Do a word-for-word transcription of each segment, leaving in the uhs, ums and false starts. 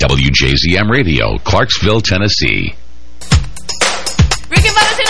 W J Z M Radio, Clarksville, Tennessee. Rick and Bubba's in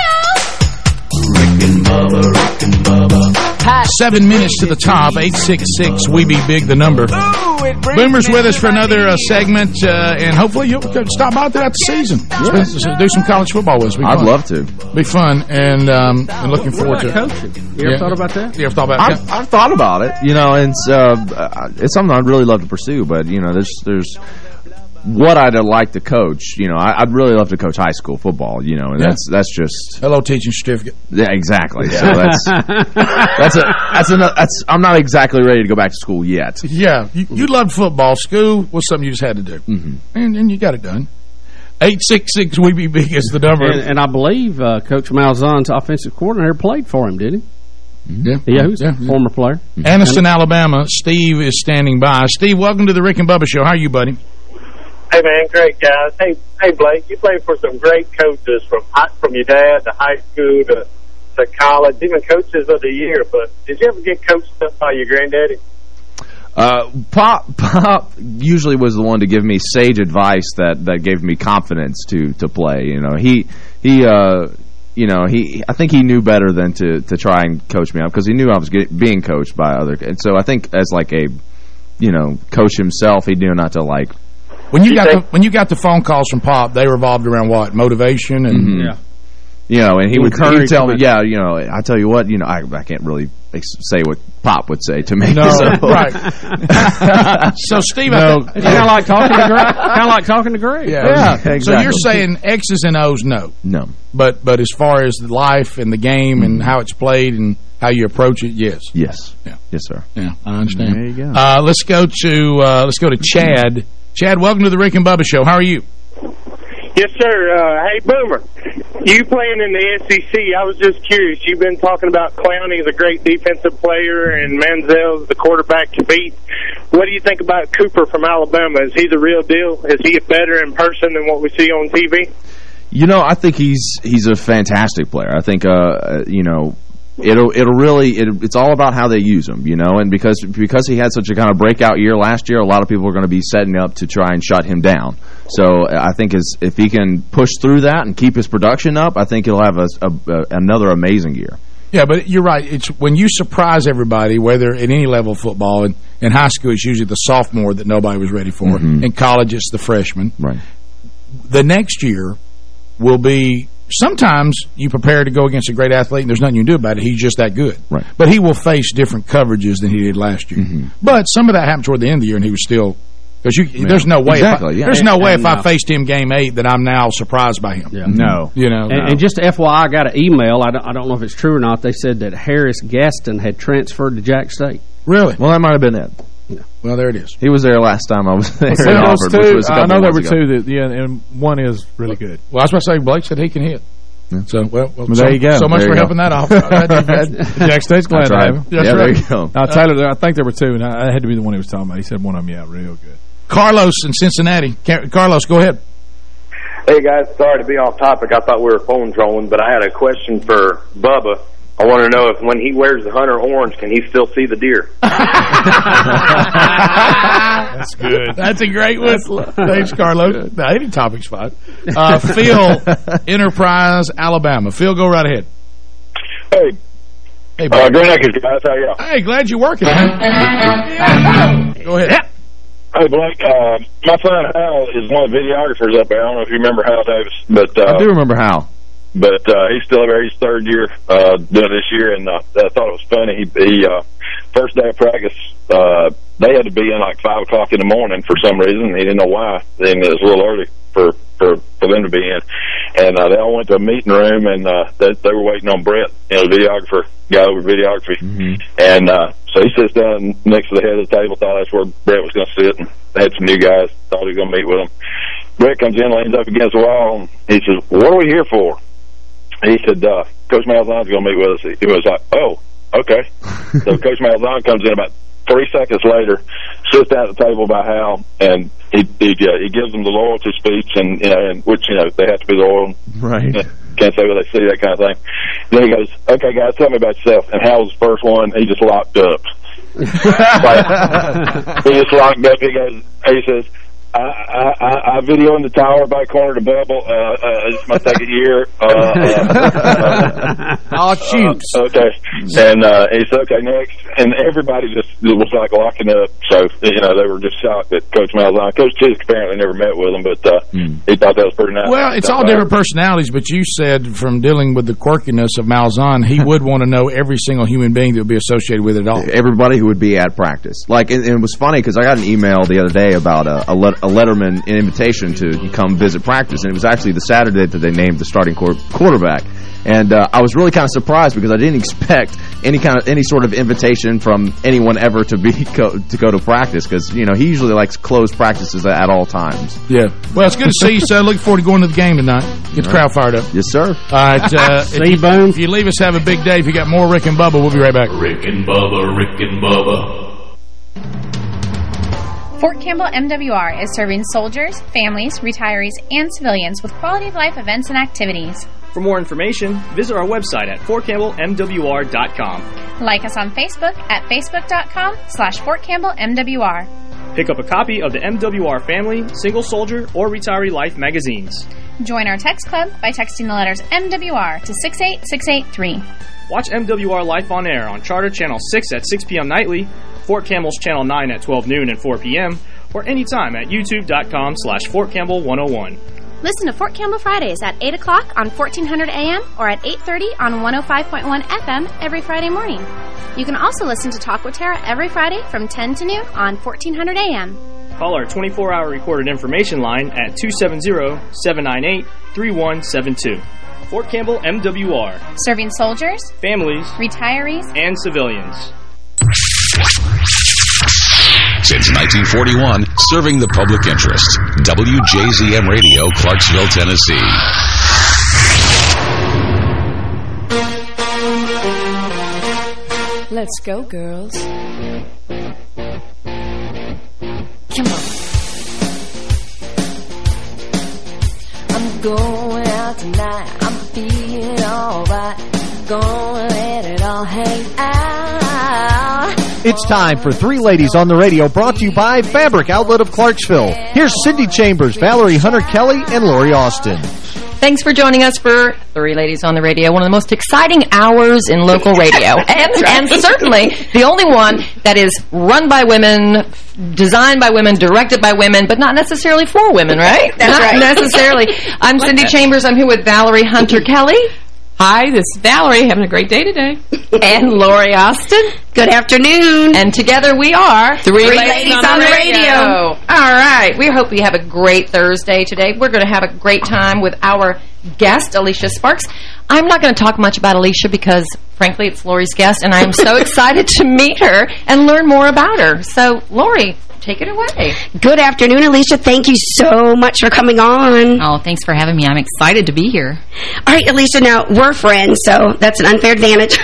Ohio! Rick and Bubba, Rick and Bubba. Seven minutes to the top. eight six six, we be big, the number. Ooh, Boomer's with us for another uh, segment, uh, and hopefully you'll stop by throughout the season. Yeah. Spend, do some college football with us. I'd love to. Be fun, and um, I'm looking forward to it. Coaching. You ever yeah. thought about that? You ever thought about I've, that? I've thought about it, you know, and it's, uh, it's something I'd really love to pursue, but, you know, there's there's what I'd like to coach. You know, I, I'd really love to coach high school football, you know, and yeah. that's that's just... Hello, teaching certificate. Yeah, exactly. Yeah. So that's, that's, a, that's, a, that's, I'm not exactly ready to go back to school yet. Yeah, you, you loved football. School was something you just had to do, mm-hmm. and, and you got it done. eight six six, we be big is the number. And, and I believe uh, Coach Malzahn's offensive coordinator played for him, did he? Yeah, yeah, who's yeah, a yeah. former player. Anniston, Alabama. Steve is standing by. Steve, welcome to the Rick and Bubba Show. How are you, buddy? Hey, man, great guys. Hey, hey, Blake, you played for some great coaches from from your dad to high school to, to college, even coaches of the year. But did you ever get coached up by your granddaddy? Uh, Pop Pop usually was the one to give me sage advice that, that gave me confidence to, to play. You know, he he uh, you know he I think he knew better than to, to try and coach me up because he knew I was get, being coached by other. And so I think as like a you know coach himself, he knew not to like. When you got the, when you got the phone calls from Pop, they revolved around what? Motivation and mm-hmm. yeah. You know, and he would, he would tell me, him. yeah, you know, I tell you what, you know, I, I can't really say what Pop would say to me. No, so. right. So, Steve, no, it's kind of like talking to Greg. Kind of like talking to Greg. Yeah, yeah exactly. So you're saying X's and O's, no, no, but but as far as the life and the game mm-hmm. and how it's played and how you approach it, yes, yes, yeah, yes, sir. Yeah, I understand. There you go. Uh, let's go to uh, let's go to Chad. Chad, welcome to the Rick and Bubba Show. How are you? Yes, sir. Uh, hey, Boomer, you playing in the S E C, I was just curious. You've been talking about Clowney as a great defensive player and Manziel's the quarterback to beat. What do you think about Cooper from Alabama? Is he the real deal? Is he better in person than what we see on T V? You know, I think he's he's a fantastic player. I think, uh, you know, It'll it'll really it, it's all about how they use him, you know, and because because he had such a kind of breakout year last year, a lot of people are going to be setting up to try and shut him down. So I think as, if he can push through that and keep his production up, I think he'll have a, a, a, another amazing year. Yeah, but you're right. It's when you surprise everybody, whether at any level of football, and in high school it's usually the sophomore that nobody was ready for. Mm-hmm. In college it's the freshman. Right. The next year will be. Sometimes you prepare to go against a great athlete and there's nothing you can do about it. He's just that good. Right. But he will face different coverages than he did last year. Mm-hmm. But some of that happened toward the end of the year and he was still because you yeah. there's no way exactly, if I, yeah. there's no and, way and if uh, I faced him game eight that I'm now surprised by him. Yeah. No. You know. And, no. and just F Y I, I got an email. I don't, I don't know if it's true or not. They said that Harris Gaston had transferred to Jack State. Really? Well, that might have been it. Yeah. Well, there it is. He was there last time I was there. Well, in those Auburn, two, which was a I know there were ago. two that, yeah, and one is really good. Well, I was about to say Blake said he can hit. Yeah. So, well, well, well so, there you go. So much there for go. helping that off. Jack State's glad That's to right. have him. That's yeah, right. there you go. Now, Taylor, I think there were two, and I, I had to be the one he was talking about. He said one of them, yeah, real good. Carlos in Cincinnati. Carlos, go ahead. Hey, guys, sorry to be off topic. I thought we were phone trolling, but I had a question for Bubba. I want to know if when he wears the Hunter orange, can he still see the deer? That's good. That's a great one. Thanks, Carlos. No, any topic's fine. Uh, Phil, Enterprise, Alabama. Phil, go right ahead. Hey. Hey, uh, Green Acres, guys. How y'all? Hey, glad you're working. Go ahead. Yeah. Hey, Blake, uh, my son Hal is one of the videographers up there. I don't know if you remember Hal Davis. but uh, I do remember Hal. But uh, he's still there. He's third year uh, doing this year, and uh, I thought it was funny. He, he uh, first day of practice, uh, they had to be in like five o'clock in the morning for some reason. He didn't know why. Then it was a little early for for, for them to be in, and uh, they all went to a meeting room, and uh, they, they were waiting on Brett, you know, the videographer, guy over videography, mm-hmm. and uh, so he sits down next to the head of the table. Thought that's where Brett was going to sit, and they had some new guys. Thought he was going to meet with them. Brett comes in, leans up against the wall, and he says, "What are we here for?" He said, uh, Coach Malzahn's going to meet with us. He was like, oh, okay. So Coach Malzahn comes in about three seconds later, sits down at the table by Hal, and he he, uh, he gives them the loyalty speech, and, you know, and which, you know, they have to be loyal. Right. You know, can't say what they see, that kind of thing. Then he goes, okay, guys, tell me about yourself. And Hal's the first one. He just locked up. Like, he just locked up. He goes, he says, I, I, I, I video in the tower by corner to Bubble. Uh, uh, it's my second year. Uh, uh, oh, shoot. Uh, okay. And uh, he said, okay, next. And everybody just it was like locking up. So, you know, they were just shocked that Coach Malzahn. Coach Chisk apparently never met with him, but uh, mm. he thought that was pretty nice. Well, it's all different personalities, but you said from dealing with the quirkiness of Malzahn, he would want to know every single human being that would be associated with it all. Everybody who would be at practice. Like, and, and it was funny because I got an email the other day about a, a, let, a Letterman invitation to come visit practice, and it was actually the Saturday that they named the starting quarterback. And uh, I was really kind of surprised because I didn't expect any kind of any sort of invitation from anyone ever to be go, to go to practice because you know he usually likes closed practices at, at all times. Yeah. Well, it's good to see you, so looking forward to going to the game tonight. Get the crowd fired up. Yes, sir. All right. Uh, see if, you, Boom. If you leave us, have a big day. If you got more Rick and Bubba, we'll be right back. Rick and Bubba, Rick and Bubba. Fort Campbell M W R is serving soldiers, families, retirees, and civilians with quality of life events and activities. For more information, visit our website at fort campbell m w r dot com. Like us on Facebook at facebook.com slash Fort Campbell MWR. Pick up a copy of the M W R Family, Single Soldier, or Retiree Life magazines. Join our text club by texting the letters M W R to six eight six eight three. Watch M W R Life on air on Charter Channel six at six p m nightly, Fort Campbell's Channel nine at twelve noon and four p m, or anytime at youtube.com slash Fort Campbell 101. Listen to Fort Campbell Fridays at eight o'clock on fourteen hundred A M or at eight thirty on one oh five point one F M every Friday morning. You can also listen to Talk with Tara every Friday from ten to noon on fourteen hundred A M. Call our twenty-four hour recorded information line at two seven zero, seven nine eight, three one seven two. Fort Campbell M W R. Serving soldiers, families, retirees, and civilians. Since nineteen forty-one, serving the public interest. W J Z M Radio, Clarksville, Tennessee. Let's go, girls. Come on. I'm going out tonight. I'm feeling alright. Gonna let it all hang out. It's time for Three Ladies on the Radio, brought to you by Fabric Outlet of Clarksville. Here's Cindy Chambers, Valerie Hunter-Kelly, and Lori Austin. Thanks for joining us for Three Ladies on the Radio, one of the most exciting hours in local radio. and, and certainly the only one that is run by women, designed by women, directed by women, but not necessarily for women, right? That's not right. necessarily. I'm Cindy Chambers. I'm here with Valerie Hunter-Kelly. Hi, this is Valerie, having a great day today. And Lori Austin. Good afternoon. And together we are Three, Three Ladies, Ladies on, on the radio. radio. All right. We hope you have a great Thursday today. We're going to have a great time with our guest, Alicia Sparks. I'm not going to talk much about Alicia because, frankly, it's Lori's guest, and I'm so excited to meet her and learn more about her. So, Lori, take it away. Good afternoon, Alicia. Thank you so much for coming on. Oh, thanks for having me. I'm excited to be here. All right, Alicia, now, we're friends, so that's an unfair advantage.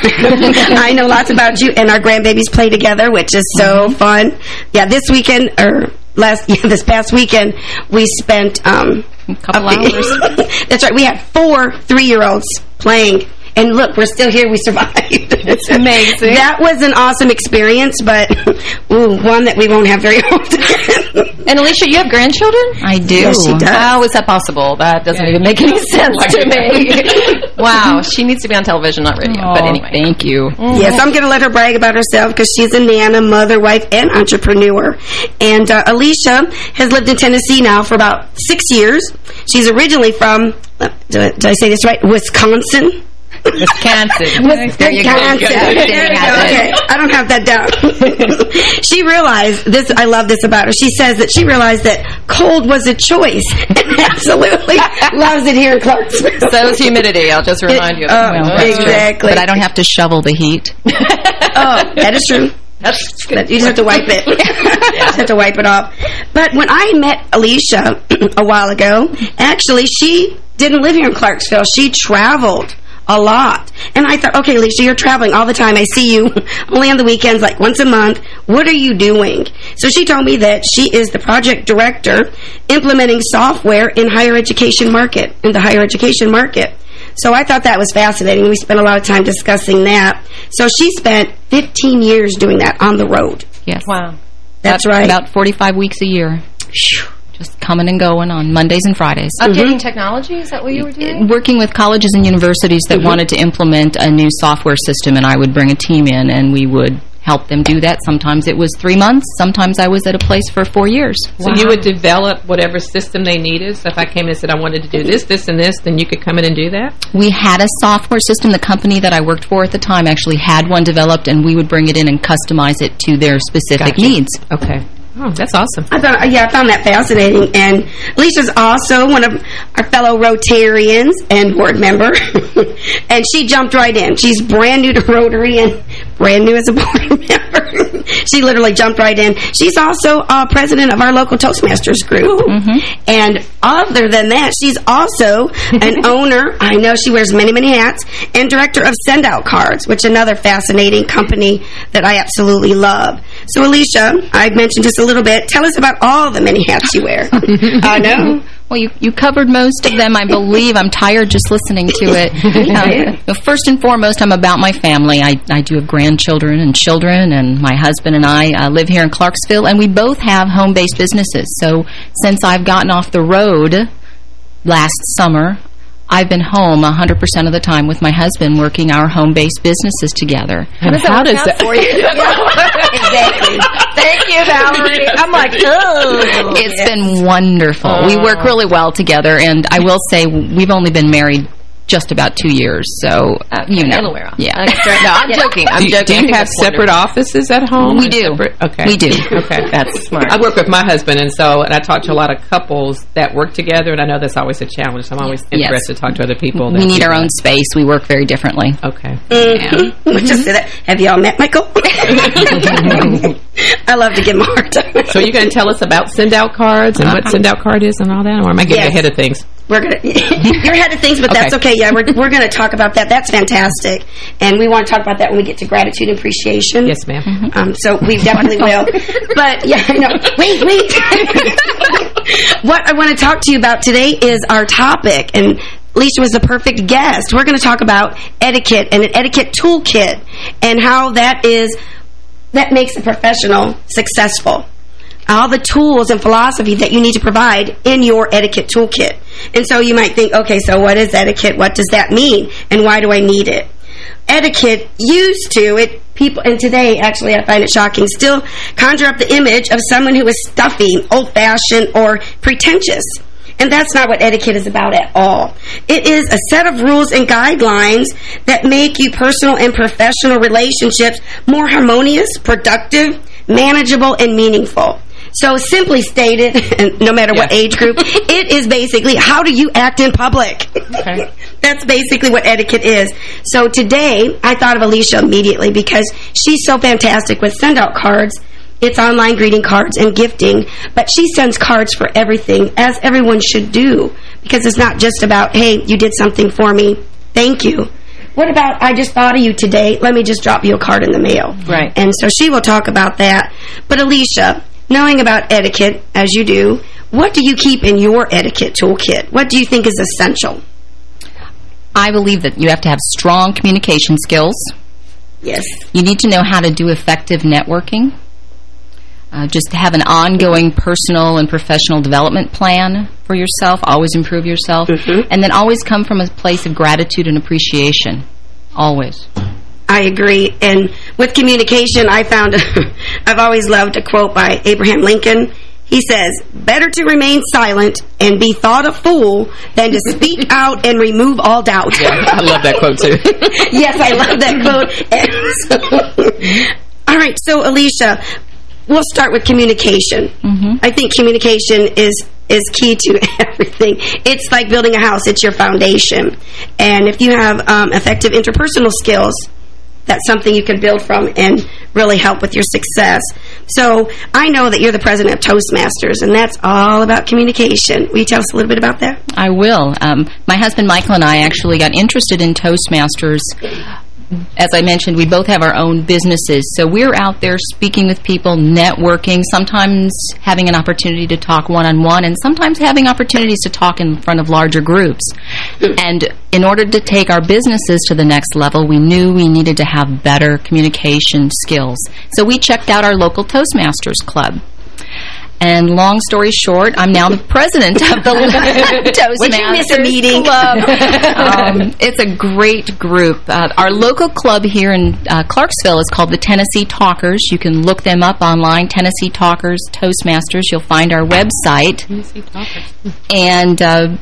I know lots about you, and our grandbabies play together, which is so mm-hmm. fun. Yeah, this weekend, or last, yeah, this past weekend, we spent... Um, a couple hours. That's right. We had four three-year-olds playing. And look, we're still here. We survived. It's amazing. That was an awesome experience, but ooh, one that we won't have very often. And Alicia, you have grandchildren? I do. Yes, she does. How is that possible? That doesn't yeah. even make any sense to me. Wow, she needs to be on television, not radio. Oh, but anyway, thank you. Mm-hmm. Yes, I'm going to let her brag about herself because she's a nana, mother, wife, and entrepreneur. And uh, Alicia has lived in Tennessee now for about six years. She's originally from, uh, did, did I say this right, Wisconsin? Wisconsin. Wisconsin. There you go. There you go. Okay. I don't have that down. She realized this. I love this about her. She says that she realized that cold was a choice, and absolutely loves it here in Clarksville. So is humidity. I'll just remind you. Uh, well, exactly. But I don't have to shovel the heat. Oh, that is true. That's good. You just have to wipe it. You just have to wipe it off. But when I met Alicia a while ago, actually, she didn't live here in Clarksville. She traveled a lot. And I thought, okay, Alicia, you're traveling all the time. I see you only on the weekends, like once a month. What are you doing? So she told me that she is the project director implementing software in higher education market, in the higher education market. So I thought that was fascinating. We spent a lot of time discussing that. So she spent fifteen years doing that on the road. Yes. Wow. That's about, right. About forty-five weeks a year. Just just coming and going on Mondays and Fridays. Updating technology, is that what you were doing? Working with colleges and universities that Mhm. wanted to implement a new software system, and I would bring a team in, and we would help them do that. Sometimes it was three months. Sometimes I was at a place for four years. So you would develop whatever system they needed? So if I came in and said I wanted to do this, this, and this, then you could come in and do that? We had a software system. The company that I worked for at the time actually had one developed, and we would bring it in and customize it to their specific Gotcha. needs. Okay. Oh, that's awesome. I thought, yeah, I found that fascinating. And Alicia's also one of our fellow Rotarians and board member. And she jumped right in. She's brand new to Rotary and brand new as a board member. She literally jumped right in. She's also uh, president of our local Toastmasters group. Mm-hmm. And other than that, she's also an owner. I know she wears many, many hats. And director of Send Out Cards, which is another fascinating company that I absolutely love. So, Alicia, I mentioned just a little bit. Tell us about all the many hats you wear. I know. Well, you, you covered most of them, I believe. I'm tired just listening to it. Um, well, first and foremost, I'm about my family. I, I do have grandchildren and children, and my husband and I uh, live here in Clarksville, and we both have home-based businesses. So since I've gotten off the road last summer, I've been home one hundred percent of the time with my husband working our home-based businesses together. How does that How work does out that- for you? Exactly. Thank you, Valerie. I'm like, oh. It's been wonderful. We work really well together, and I will say we've only been married just about two years, so uh, you know. It'll wear off. Yeah. No, I'm joking. I'm do, joking. do I you think have that's separate wonderful. offices at home? We or do. Separate? Okay. We do. Okay. That's smart. I work with my husband, and so and I talk to a lot of couples that work together, and I know that's always a challenge. So I'm always Yes. interested to talk to other people. We that need do our that. own space. We work very differently. Okay. Mm-hmm. Let's just say that. Have y'all met Michael? I love to give him a hard time. So you're going to tell us about Send Out Cards and what Send Out Card is and all that, or am I getting Yes. ahead of things? We're gonna you're ahead of things, but that's okay. Yeah, we're we're gonna talk about that. That's fantastic, and we want to talk about that when we get to gratitude and appreciation. Yes, ma'am. Mm-hmm. Um, so we definitely will. But yeah, I know. Wait, wait. What I want to talk to you about today is our topic, and Alicia was the perfect guest. We're going to talk about etiquette and an etiquette toolkit, and how that is that makes a professional successful. All the tools and philosophy that you need to provide in your etiquette toolkit. And so you might think, okay, so what is etiquette? What does that mean? And why do I need it? Etiquette used to, it people, and today, actually, I find it shocking, still conjure up the image of someone who is stuffy, old-fashioned, or pretentious. And that's not what etiquette is about at all. It is a set of rules and guidelines that make you personal and professional relationships more harmonious, productive, manageable, and meaningful. So simply stated, and no matter what age group, it is basically how do you act in public. Okay. That's basically what etiquette is. So today, I thought of Alicia immediately because she's so fantastic with send-out cards. It's online greeting cards and gifting, but she sends cards for everything, as everyone should do, because it's not just about, hey, you did something for me, thank you. What about, I just thought of you today, let me just drop you a card in the mail. Right. And so she will talk about that. But Alicia, knowing about etiquette, as you do, what do you keep in your etiquette toolkit? What do you think is essential? I believe that you have to have strong communication skills. Yes. You need to know how to do effective networking. Uh, just have an ongoing personal and professional development plan for yourself. Always improve yourself. Mm-hmm. And then always come from a place of gratitude and appreciation. Always. I agree. And with communication, I found, I've always loved a quote by Abraham Lincoln. He says, better to remain silent and be thought a fool than to speak out and remove all doubt. Yeah, I love that quote, too. Yes, I love that quote. So, all right, so Alicia, we'll start with communication. Mm-hmm. I think communication is is key to everything. It's like building a house. It's your foundation. And if you have um, effective interpersonal skills, that's something you can build from and really help with your success. So I know that you're the president of Toastmasters, and that's all about communication. Will you tell us a little bit about that? I will. Um, my husband Michael and I actually got interested in Toastmasters. As I mentioned, we both have our own businesses, so we're out there speaking with people, networking, sometimes having an opportunity to talk one-on-one, and sometimes having opportunities to talk in front of larger groups. And in order to take our businesses to the next level, we knew we needed to have better communication skills. So we checked out our local Toastmasters club. And long story short, I'm now the president of the Toastmasters Would you miss a meeting? Club. um, it's a great group. Uh, our local club here in uh, Clarksville is called the Tennessee Talkers. You can look them up online, Tennessee Talkers, Toastmasters. You'll find our website. Tennessee Talkers. And uh,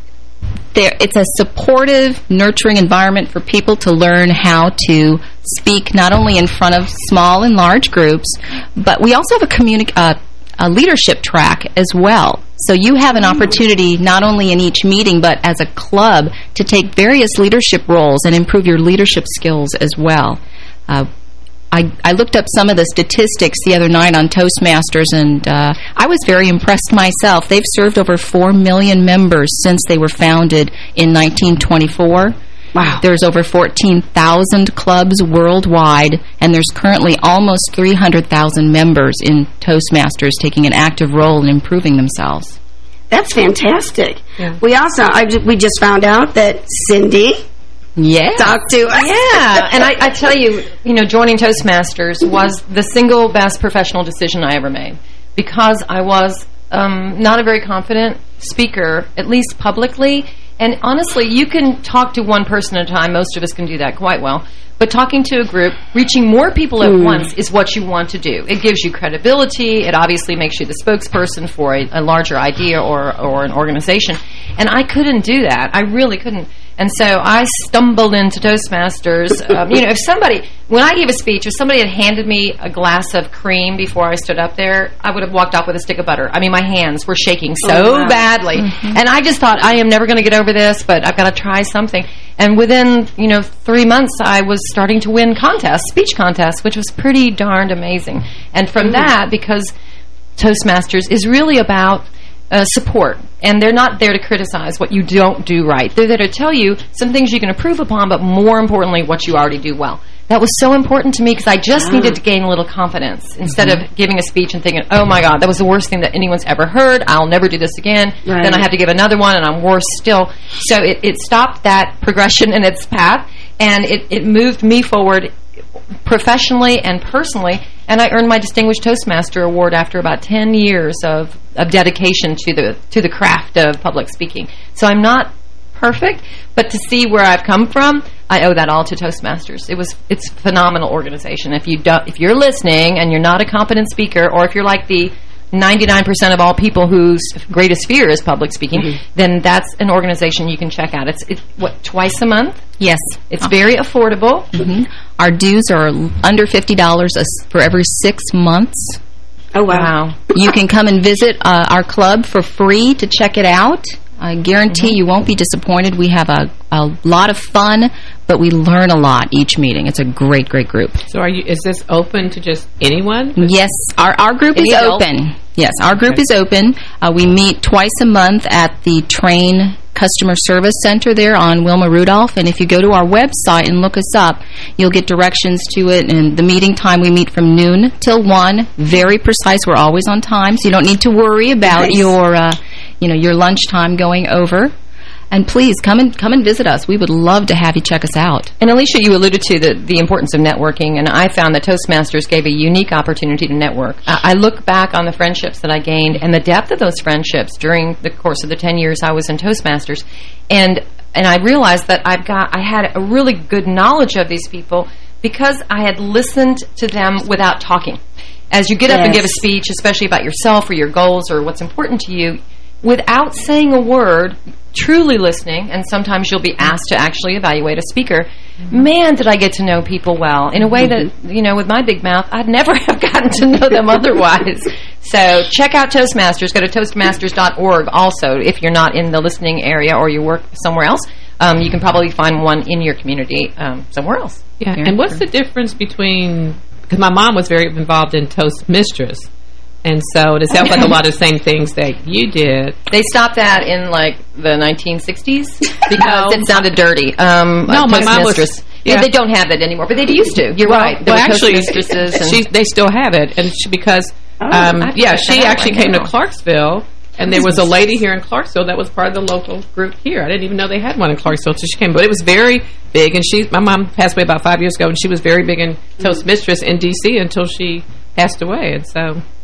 there, it's a supportive, nurturing environment for people to learn how to speak not only in front of small and large groups, but we also have a communi- uh, a leadership track as well. So you have an opportunity not only in each meeting, but as a club to take various leadership roles and improve your leadership skills as well. Uh, I, I looked up some of the statistics the other night on Toastmasters, and uh, I was very impressed myself. They've served over four million members since they were founded in nineteen twenty-four. Wow. There's over fourteen thousand clubs worldwide, and there's currently almost three hundred thousand members in Toastmasters taking an active role in improving themselves. That's fantastic. Yeah. We also, I, we just found out that Cindy yeah. talked to us. Yeah, and I, I tell you, you know, joining Toastmasters was the single best professional decision I ever made, because I was um, not a very confident speaker, at least publicly. And honestly, you can talk to one person at a time. Most of us can do that quite well. But talking to a group, reaching more people at mm. once is what you want to do. It gives you credibility. It obviously makes you the spokesperson for a, a larger idea or, or an organization. And I couldn't do that. I really couldn't. And so I stumbled into Toastmasters. Um, you know, if somebody, when I gave a speech, if somebody had handed me a glass of cream before I stood up there, I would have walked off with a stick of butter. I mean, my hands were shaking so oh, wow. badly. Mm-hmm. And I just thought, I am never going to get over this, but I've got to try something. And within, you know, three months, I was starting to win contests, speech contests, which was pretty darned amazing. And from mm-hmm. that, because Toastmasters is really about Uh, support, and they're not there to criticize what you don't do right. They're there to tell you some things you can improve upon, but more importantly, what you already do well. That was so important to me because I just ah. needed to gain a little confidence instead mm-hmm. of giving a speech and thinking, oh my God, that was the worst thing that anyone's ever heard. I'll never do this again. Right. Then I have to give another one, and I'm worse still. So it, it stopped that progression in its path, and it, it moved me forward professionally and personally, and I earned my Distinguished Toastmaster Award after about ten years of, of dedication to the to the craft of public speaking. So I'm not perfect, but to see where I've come from, I owe that all to Toastmasters. It was it's a phenomenal organization. If you don't, if you're listening and you're not a competent speaker, or if you're like the ninety-nine percent of all people whose greatest fear is public speaking, mm-hmm. then that's an organization you can check out. It's, it's what, twice a month? Yes. It's oh. very affordable. Mm-hmm. Our dues are under fifty dollars for every six months. Oh, wow. wow. You can come and visit uh, our club for free to check it out. I guarantee mm-hmm. you won't be disappointed. We have a, a lot of fun, but we learn a lot each meeting. It's a great, great group. So are you? Is this open to just anyone? Yes, our, our group Any is adult? open. Yes, our group okay. is open. Uh, we meet twice a month at the Train Customer Service Center there on Wilma Rudolph. And if you go to our website and look us up, you'll get directions to it. And the meeting time, we meet from noon till one. Very precise. We're always on time, so you don't need to worry about nice. your... Uh, you know, your lunchtime going over. And please, come and come and visit us. We would love to have you check us out. And Alicia, you alluded to the, the importance of networking, and I found that Toastmasters gave a unique opportunity to network. I, I look back on the friendships that I gained and the depth of those friendships during the course of the ten years I was in Toastmasters. And and I realized that I've got I had a really good knowledge of these people because I had listened to them without talking. As you get yes. up and give a speech, especially about yourself or your goals or what's important to you, without saying a word, truly listening, and sometimes you'll be asked to actually evaluate a speaker, mm-hmm. man, did I get to know people well in a way mm-hmm. that, you know, with my big mouth, I'd never have gotten to know them otherwise. So check out Toastmasters. Go to Toastmasters dot org also if you're not in the listening area or you work somewhere else. Um, you can probably find one in your community um, somewhere else. Yeah, and what's the difference between, because my mom was very involved in Toastmistress, and so it sounds like a lot of the same things that you did. They stopped that in, like, the nineteen sixties because no. it sounded dirty. Um, no, my mom was... Yeah. yeah, they don't have that anymore, but they used to. You're well, right. There well, were actually, Toastmistresses. she, they still have it, and she, because, oh, um, yeah, she actually came now. to Clarksville, and there was a lady here in Clarksville that was part of the local group here. I didn't even know they had one in Clarksville until she came, but it was very big, and she, my mom passed away about five years ago, and she was very big in Toastmistress in D C until she passed away, and so...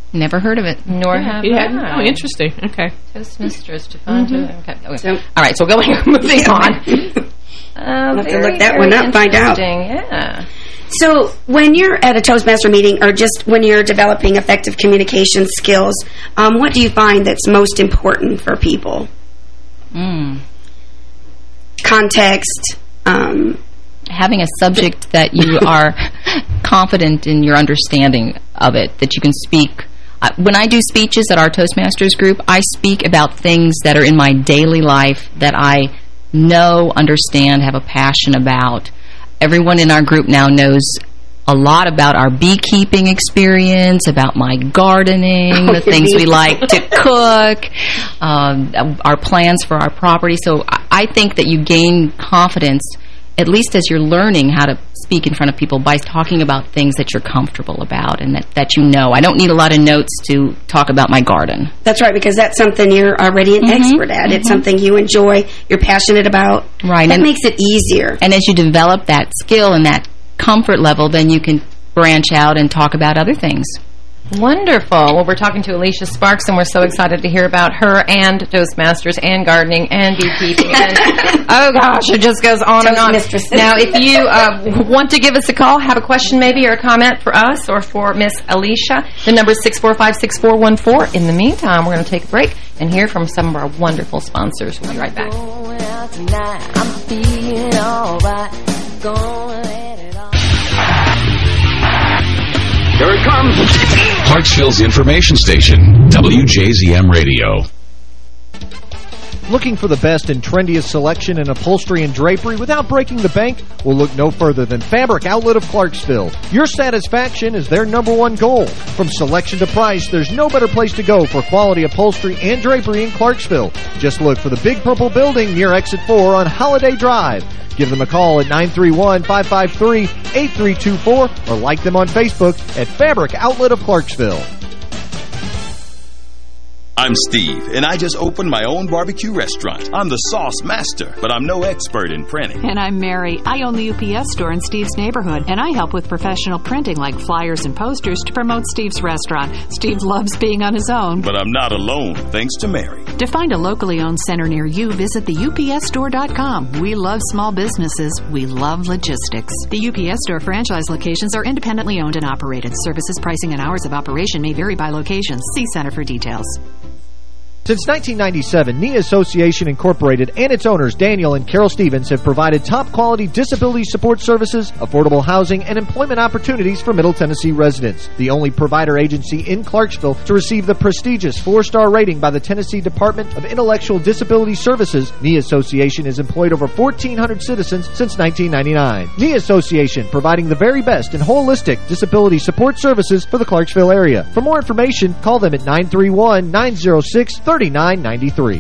Never heard of it. Nor Yeah, have you I. hadn't? Oh, interesting. Okay. Toastmasters to find Mhm. okay. okay. So- All right, so going moving on. Uh, I'll have to very, look that very one up, find out. interesting, Yeah. So when you're at a Toastmaster meeting or just when you're developing effective communication skills, um, what do you find that's most important for people? Mm. Context. Um, Having a subject that you are confident in your understanding of it, that you can speak. Uh, when I do speeches at our Toastmasters group, I speak about things that are in my daily life that I know, understand, have a passion about. Everyone in our group now knows a lot about our beekeeping experience, about my gardening, Oh, the things we like to cook, um, our plans for our property. So I I think that you gain confidence, at least as you're learning how to speak in front of people, by talking about things that you're comfortable about and that, that you know. I don't need a lot of notes to talk about my garden. That's right, because that's something you're already an Mhm, expert at. It's mhm. something you enjoy, you're passionate about. Right. That and, makes it easier. And as you develop that skill and that comfort level, then you can branch out and talk about other things. Wonderful. Well, we're talking to Alicia Sparks, and we're so excited to hear about her and Toastmasters and gardening and beekeeping. And, oh, gosh, it just goes on and on. Toastmistresses. Now, if you uh, want to give us a call, have a question maybe or a comment for us or for Miss Alicia, the number is six four five, six four one four. In the meantime, we're going to take a break and hear from some of our wonderful sponsors. We'll be right back. Going out tonight, I'm feeling alright. Gonna let it all. Here it comes. Clarksville's information station, W J Z M Radio. Looking for the best and trendiest selection in upholstery and drapery without breaking the bank? Well, look no further than Fabric Outlet of Clarksville. Your satisfaction is their number one goal. From selection to price, there's no better place to go for quality upholstery and drapery in Clarksville. Just look for the Big Purple Building near Exit four on Holiday Drive. Give them a call at nine three one, five five three, eight three two four or like them on Facebook at Fabric Outlet of Clarksville. I'm Steve, and I just opened my own barbecue restaurant. I'm the sauce master, but I'm no expert in printing. And I'm Mary. I own the U P S store in Steve's neighborhood, and I help with professional printing like flyers and posters to promote Steve's restaurant. Steve loves being on his own. But I'm not alone, thanks to Mary. To find a locally owned center near you, visit the U P S store dot com. We love small businesses. We love logistics. The U P S store franchise locations are independently owned and operated. Services, pricing, and hours of operation may vary by location. See Center for details. Since nineteen ninety-seven, Knee Association Incorporated and its owners, Daniel and Carol Stevens, have provided top-quality disability support services, affordable housing, and employment opportunities for Middle Tennessee residents. The only provider agency in Clarksville to receive the prestigious four-star rating by the Tennessee Department of Intellectual Disability Services, Knee Association has employed over fourteen hundred citizens since nineteen ninety-nine. Knee Association, providing the very best in holistic disability support services for the Clarksville area. For more information, call them at nine three one, nine zero six, thirty-nine ninety-three.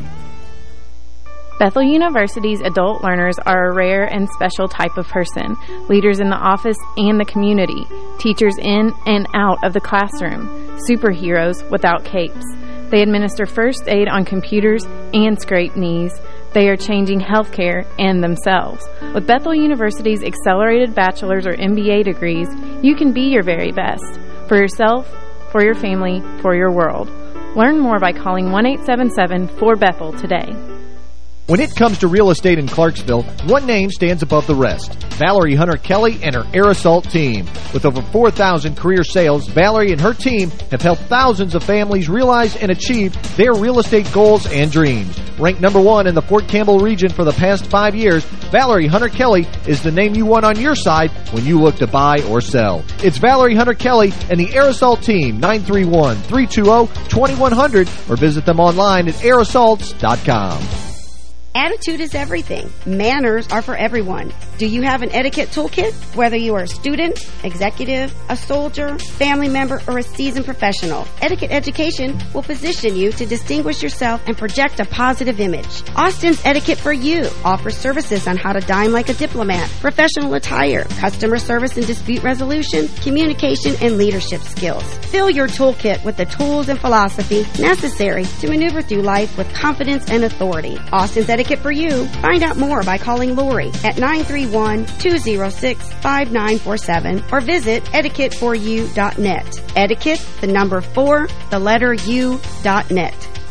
Bethel University's adult learners are a rare and special type of person, leaders in the office and the community, teachers in and out of the classroom, superheroes without capes. They administer first aid on computers and scrape knees. They are changing healthcare and themselves. With Bethel University's accelerated bachelor's or M B A degrees, you can be your very best, for yourself, for your family, for your world. Learn more by calling one eight seven seven, four Bethel today. When it comes to real estate in Clarksville, one name stands above the rest. Valerie Hunter Kelly and her Aerosalt team. With over four thousand career sales, Valerie and her team have helped thousands of families realize and achieve their real estate goals and dreams. Ranked number one in the Fort Campbell region for the past five years, Valerie Hunter Kelly is the name you want on your side when you look to buy or sell. It's Valerie Hunter Kelly and the Aerosalt team, nine three one, three two zero, two one zero zero, or visit them online at aerosalts dot com. Attitude is everything. Manners are for everyone. Do you have an etiquette toolkit? Whether you are a student, executive, a soldier, family member, or a seasoned professional, Etiquette Education will position you to distinguish yourself and project a positive image. Austin's Etiquette for You offers services on how to dine like a diplomat, professional attire, customer service and dispute resolution, communication, and leadership skills. Fill your toolkit with the tools and philosophy necessary to maneuver through life with confidence and authority. Austin's Etiquette etiquette for you. Find out more by calling Lori at nine three one, two zero six, five nine four seven or visit etiquette for you dot net. Etiquette, the number four, the letter U dot net.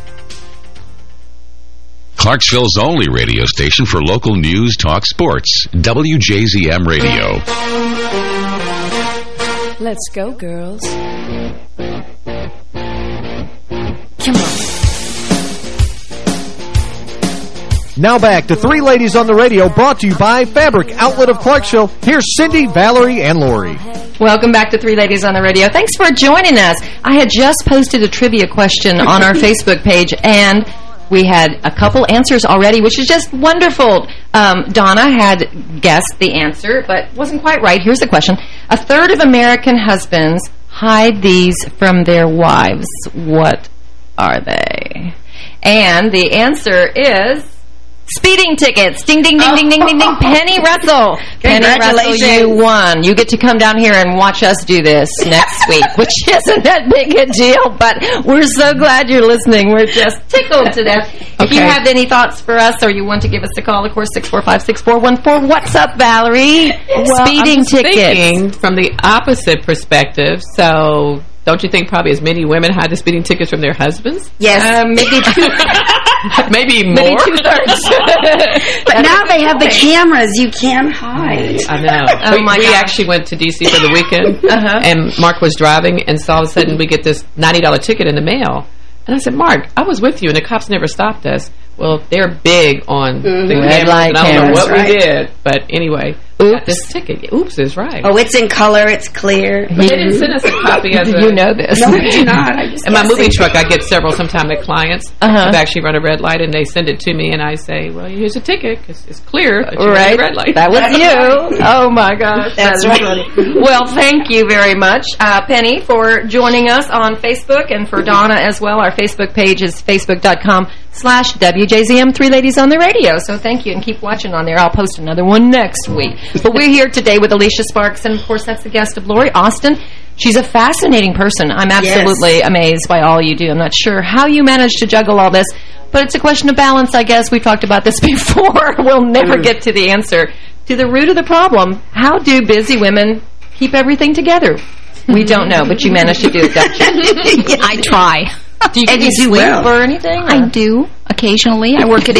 Clarksville's only radio station for local news, talk, sports. W J Z M Radio. Let's go, girls. Come on. Now back to Three Ladies on the Radio, brought to you by Fabric Outlet of Clarksville. Here's Cindy, Valerie, and Lori. Welcome back to Three Ladies on the Radio. Thanks for joining us. I had just posted a trivia question on our Facebook page, and we had a couple answers already, which is just wonderful. Um, Donna had guessed the answer, but wasn't quite right. Here's the question. A third of American husbands hide these from their wives. What are they? And the answer is speeding tickets. Ding, ding, ding, ding, ding, ding, ding. Penny Russell. Penny Russell, you won. You get to come down here and watch us do this next week, which isn't that big a deal, but we're so glad you're listening. We're just tickled to death. Okay. If you have any thoughts for us or you want to give us a call, of course, six four five, six four one four. What's up, Valerie? Well, speeding I'm tickets. Thinking from the opposite perspective, so don't you think probably as many women hide the speeding tickets from their husbands? Yes. Um, maybe two. Maybe more. Maybe two-thirds. But now they have the cameras. You can hide. I know. Oh we my we gosh. actually went to D C for the weekend, uh-huh. and Mark was driving, and so all of a sudden we get this ninety dollar ticket in the mail. And I said, Mark, I was with you, and the cops never stopped us. Well, they're big on Mm-hmm. the Red cameras, light and I don't know cameras, what right. we did. But anyway, Oops. this ticket. Oops is right. Oh, it's in color. It's clear. But they didn't send us a copy as a... You know this. No, I do not. I just In my can't moving see. truck, I get several sometimes at clients Uh-huh. who've actually run a red light, and they send it to me, and I say, well, here's a ticket, because it's clear that you ran Right. a red light. That was you. Oh, my gosh. That's That is right. funny. Well, thank you very much, uh, Penny, for joining us on Facebook, and for Donna as well. Our Facebook page is facebook.com slash WJZM, Three Ladies on the Radio. So thank you, and keep watching on there. I'll post another one next week. But we're here today with Alicia Sparks, and, of course, that's the guest of Lori Austin. She's a fascinating person. I'm absolutely Yes. amazed by all you do. I'm not sure how you manage to juggle all this, but it's a question of balance, I guess. We've talked about this before. We'll never Mm. get to the answer. To the root of the problem, how do busy women keep everything together? We don't know, but you manage to do it, don't you? I try. Do you, And you you do sleep well. or anything? Or? I do. Occasionally. I work it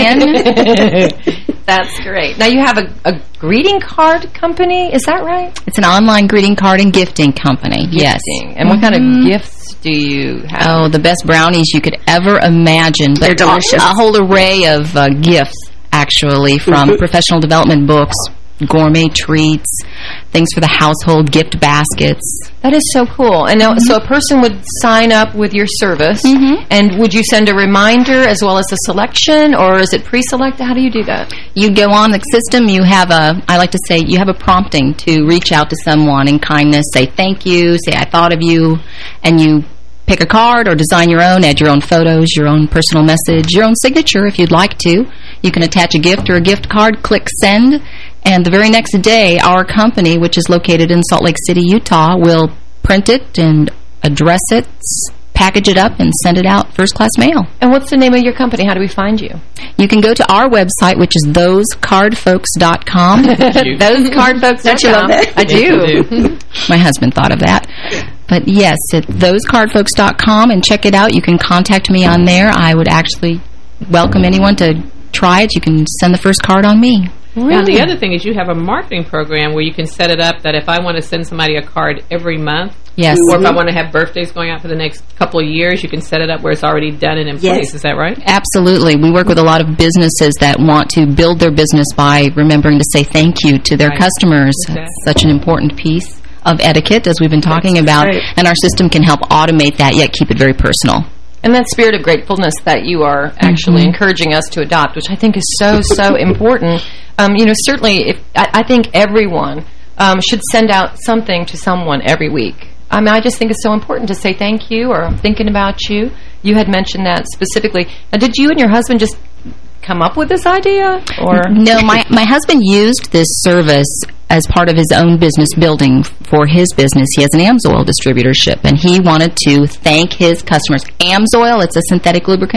in. That's great. Now, you have a, a greeting card company. Is that right? It's an online greeting card and gifting company. Yes. Gifting. And what kind of gifts do you have? Oh, the best brownies you could ever imagine. But They're delicious. A, a whole array of uh, gifts, actually, from professional development books, gourmet treats, things for the household, gift baskets. That is so cool. And now, Mm-hmm. so a person would sign up with your service, Mm-hmm. and would you send a reminder as well as a selection, or is it pre-selected? How do you do that? You go on the system, you have a, I like to say, you have a prompting to reach out to someone in kindness, say thank you, say I thought of you, and you pick a card or design your own, add your own photos, your own personal message, your own signature if you'd like to. You can attach a gift or a gift card, click send, and the very next day, our company, which is located in Salt Lake City, Utah, will print it and address it, package it up, and send it out first-class mail. And what's the name of your company? How do we find you? You can go to our website, which is those card folks dot com. those card folks dot com. Don't you love that? I do. do. My husband thought of that. But yes, at those card folks dot com, and check it out. You can contact me on there. I would actually welcome anyone to try it. You can send the first card on me. Now, the other thing is you have a marketing program where you can set it up that if I want to send somebody a card every month, Yes. or if I want to have birthdays going out for the next couple of years, you can set it up where it's already done and in Yes. place. Is that right? Absolutely. We work with a lot of businesses that want to build their business by remembering to say thank you to their Right. customers. Exactly. That's such an important piece of etiquette, as we've been talking about. right. And our system can help automate that, yet keep it very personal. And that spirit of gratefulness that you are actually Mm-hmm. encouraging us to adopt, which I think is so, so important. Um, you know, certainly, if, I, I think everyone um, should send out something to someone every week. I mean, I just think it's so important to say thank you or I'm thinking about you. You had mentioned that specifically. Now, did you and your husband just come up with this idea? Or No, my, my husband used this service as part of his own business building for his business. He has an AMSOIL distributorship, and he wanted to thank his customers. AMSOIL, it's a synthetic lubricant. Oh,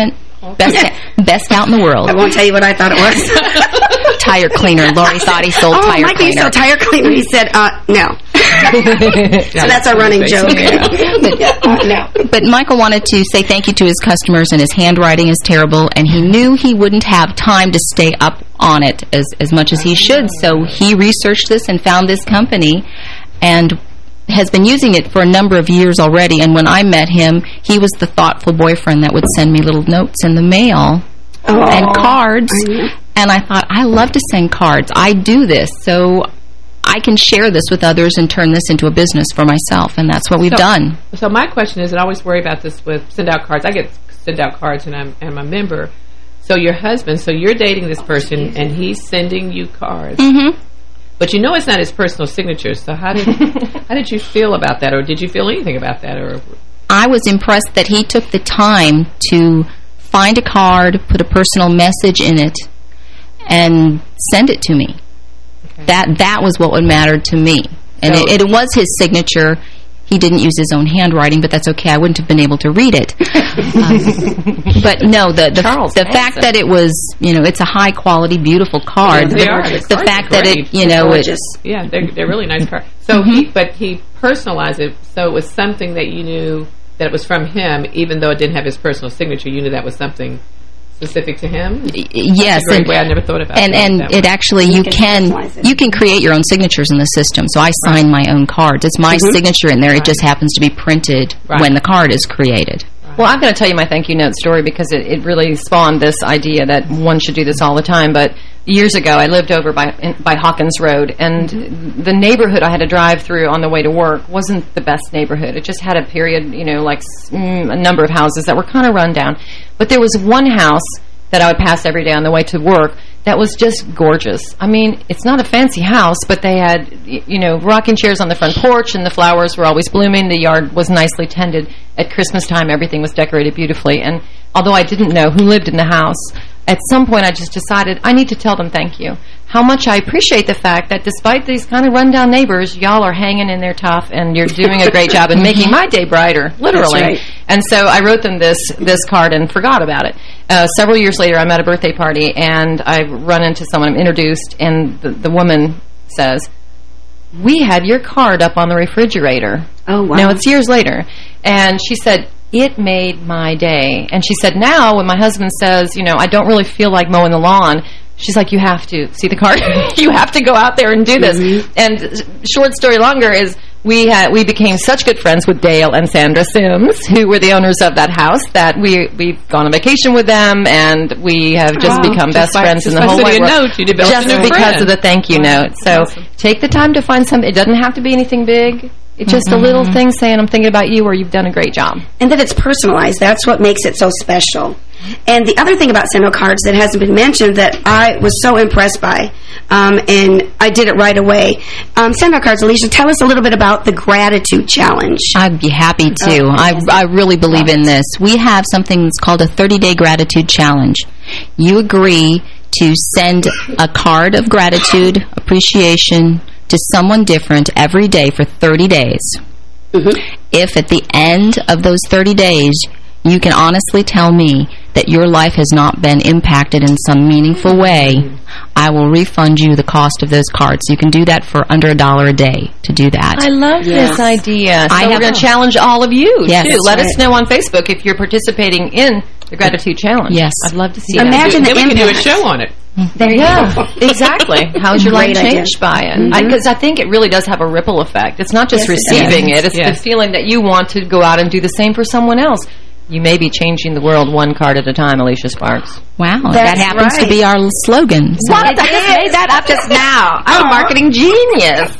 Best, best out in the world. I won't tell you what I thought it was. Tire cleaner. Lori thought he sold oh, tire Mike, cleaner. you sell tire cleaner? He said, uh, no. So that's a running joke. but, uh, no. but Michael wanted to say thank you to his customers, and his handwriting is terrible, and he knew he wouldn't have time to stay up on it as, as much as he should. So he researched this and found this company, and has been using it for a number of years already. And when I met him, he was the thoughtful boyfriend that would send me little notes in the mail oh, and cards. And I thought, I love to send cards. I do this, so I can share this with others and turn this into a business for myself, and that's what we've so, done. So my question is, and I always worry about this with send out cards. I get send out cards, and I'm, and I'm a member. So your husband, so you're dating this person, and he's sending you cards. Mm-hmm. But you know it's not his personal signature, so how did how did you feel about that, or did you feel anything about that? Or I was impressed that he took the time to find a card, put a personal message in it, and send it to me. Okay. That that was what would matter to me. And so, it, it was his signature. He didn't use his own handwriting, but that's okay. I wouldn't have been able to read it. um, but no, the the, Charles, the fact that it was, you know, it's a high quality, beautiful card. Yeah, they the, are. The, the fact that it, you know, it, yeah, they're they're really nice cards. So, mm-hmm. he, but he personalized it, so it was something that you knew that it was from him, even though it didn't have his personal signature. You knew that was something specific to him? Yes. That's a great way. I never thought about and, that. And that it way. actually, you, you can, can you can create your own signatures in the system. So I sign right. my own cards. It's my mm-hmm. signature in there. Right. It just happens to be printed right. when the card is created. Well, I'm going to tell you my thank you note story because it, it really spawned this idea that one should do this all the time. But years ago, I lived over by in, by Hawkins Road, and mm-hmm. the neighborhood I had to drive through on the way to work wasn't the best neighborhood. It just had a period, you know, like mm, a number of houses that were kind of run down. But there was one house that I would pass every day on the way to work that was just gorgeous. I mean, it's not a fancy house, but they had, you know, rocking chairs on the front porch, and the flowers were always blooming. The yard was nicely tended. At Christmas time, everything was decorated beautifully. And although I didn't know who lived in the house, at some point I just decided I need to tell them thank you. How much I appreciate the fact that despite these kind of rundown neighbors, y'all are hanging in there tough, and you're doing a great job and making my day brighter, literally. Right. And so I wrote them this this card and forgot about it. Uh, several years later, I'm at a birthday party, and I run into someone, I'm introduced, and the, the woman says, "We had your card up on the refrigerator." Oh, wow. Now, it's years later. And she said, "It made my day." And she said, now when my husband says, you know, I don't really feel like mowing the lawn, she's like, you have to see the card. You have to go out there and do this. Mm-hmm. And short story longer is we had we became such good friends with Dale and Sandra Sims, who were the owners of that house, that we we've gone on vacation with them, and we have just oh, become just best by, friends in the whole wide world. Note, you developed just a new because friend. of the thank you note. So awesome. Take the time to find something. It doesn't have to be anything big. It's just mm-hmm. a little thing saying, I'm thinking about you, or you've done a great job. And that it's personalized. That's what makes it so special. And the other thing about send-out cards that hasn't been mentioned that I was so impressed by, um, and I did it right away. Um, send-out cards, Alicia, tell us a little bit about the Gratitude Challenge. I'd be happy to. Oh, I, I really believe in this. We have something that's called a thirty-day Gratitude Challenge. You agree to send a card of gratitude, appreciation, to someone different every day for thirty days. Mm-hmm. If at the end of those thirty days you can honestly tell me that your life has not been impacted in some meaningful way, I will refund you the cost of those cards. You can do that for under a dollar a day to do that. I love yes. this idea. So I we're going to challenge all of you, yes, too. Let right. us know on Facebook if you're participating in the Gratitude Challenge. Yes. I'd love to see Imagine that. the then impact. we can do a show on it. There you yeah, go. Exactly. How's your life changed idea. by it? Mm-hmm. Because I, I think it really does have a ripple effect. It's not just yes, receiving it, it. It's yes. the feeling that you want to go out and do the same for someone else. You may be changing the world one card at a time, Alicia Sparks. Wow, That's that happens right. to be our slogan. So. What? I just made that up just now. I'm a marketing genius.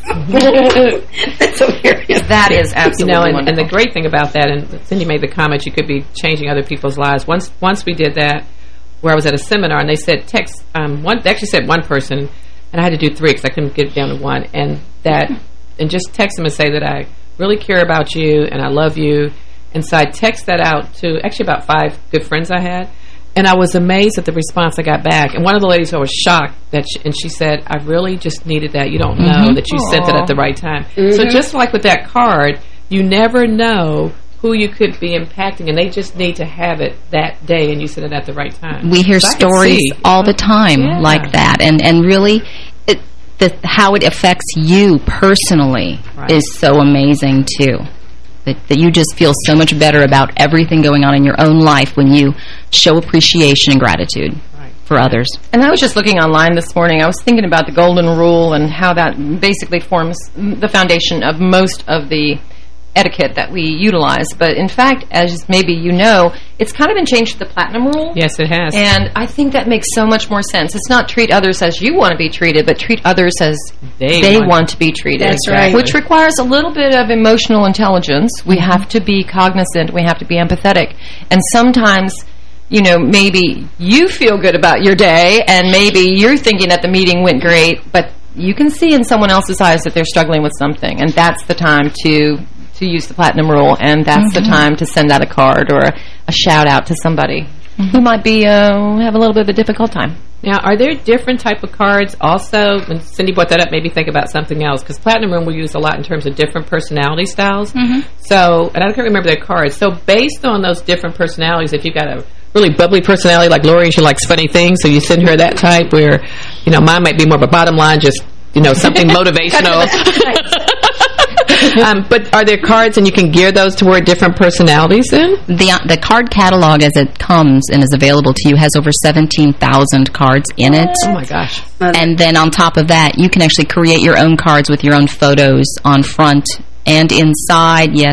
That's hilarious. That is absolutely you know, and, wonderful. and the great thing about that, and Cindy made the comment, you could be changing other people's lives. Once once we did that, where I was at a seminar, and they said text, um, one, they actually said one person, and I had to do three because I couldn't get it down to one, and that, and just text them and say that I really care about you, and I love you. And so I text that out to actually about five good friends I had. And I was amazed at the response I got back. And one of the ladies, I was shocked, that she, and she said, I really just needed that. You don't know mm-hmm. that you Aww. Sent it at the right time. Mm-hmm. So just like with that card, you never know who you could be impacting, and they just need to have it that day, and you send it at the right time. We hear so stories all the time yeah. like that, and and really, it, the, how it affects you personally right. is so amazing too. That, that you just feel so much better about everything going on in your own life when you show appreciation and gratitude right. for others. And I was just looking online this morning. I was thinking about the golden rule and how that basically forms the foundation of most of the etiquette that we utilize. But in fact, as maybe you know, it's kind of been changed to the platinum rule. Yes, it has. And I think that makes so much more sense. It's not treat others as you want to be treated, but treat others as they, they want. want to be treated. That's right. Which requires a little bit of emotional intelligence. We mm-hmm. have to be cognizant. We have to be empathetic. And sometimes, you know, maybe you feel good about your day, and maybe you're thinking that the meeting went great, but you can see in someone else's eyes that they're struggling with something. And that's the time to... to use the platinum rule, and that's mm-hmm. the time to send out a card or a, a shout out to somebody mm-hmm. who might be uh, have a little bit of a difficult time. Now, are there different type of cards also? When Cindy brought that up, made me think about something else, because platinum room we use a lot in terms of different personality styles. Mm-hmm. So, and I can't remember their cards. So, based on those different personalities, if you've got a really bubbly personality like Lori, she likes funny things, so you send her that type. Where, you know, mine might be more of a bottom line, just you know, something motivational. um, but are there cards, and you can gear those toward different personalities then? The, uh, the card catalog as it comes and is available to you has over seventeen thousand cards in it. Oh, my gosh. And then on top of that, you can actually create your own cards with your own photos on front and inside, yes.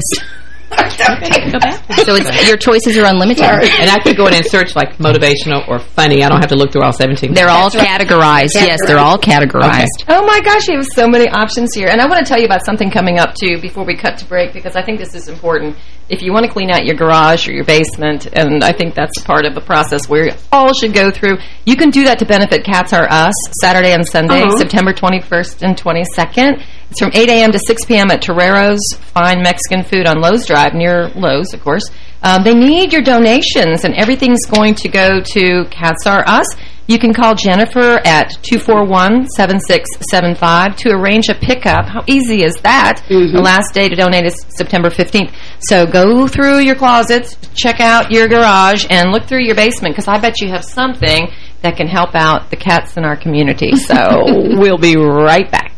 So it's, your choices are unlimited. And I could go in and search like motivational or funny. I don't have to look through all seventeen. They're all categorized. Yes, they're all categorized. Okay. Oh my gosh, you have so many options here. And I want to tell you about something coming up too before we cut to break, because I think this is important. If you want to clean out your garage or your basement, and I think that's part of the process we all should go through, you can do that to benefit Cats Are Us Saturday and Sunday, uh-huh. September twenty-first and twenty-second. It's from eight A M to six P M at Torero's Fine Mexican Food on Lowe's Drive, near Lowe's, of course. Um, they need your donations, and everything's going to go to Cats Are Us. You can call Jennifer at two four one, seven six seven five to arrange a pickup. How easy is that? Mm-hmm. The last day to donate is September fifteenth. So go through your closets, check out your garage, and look through your basement, because I bet you have something that can help out the cats in our community. So we'll be right back.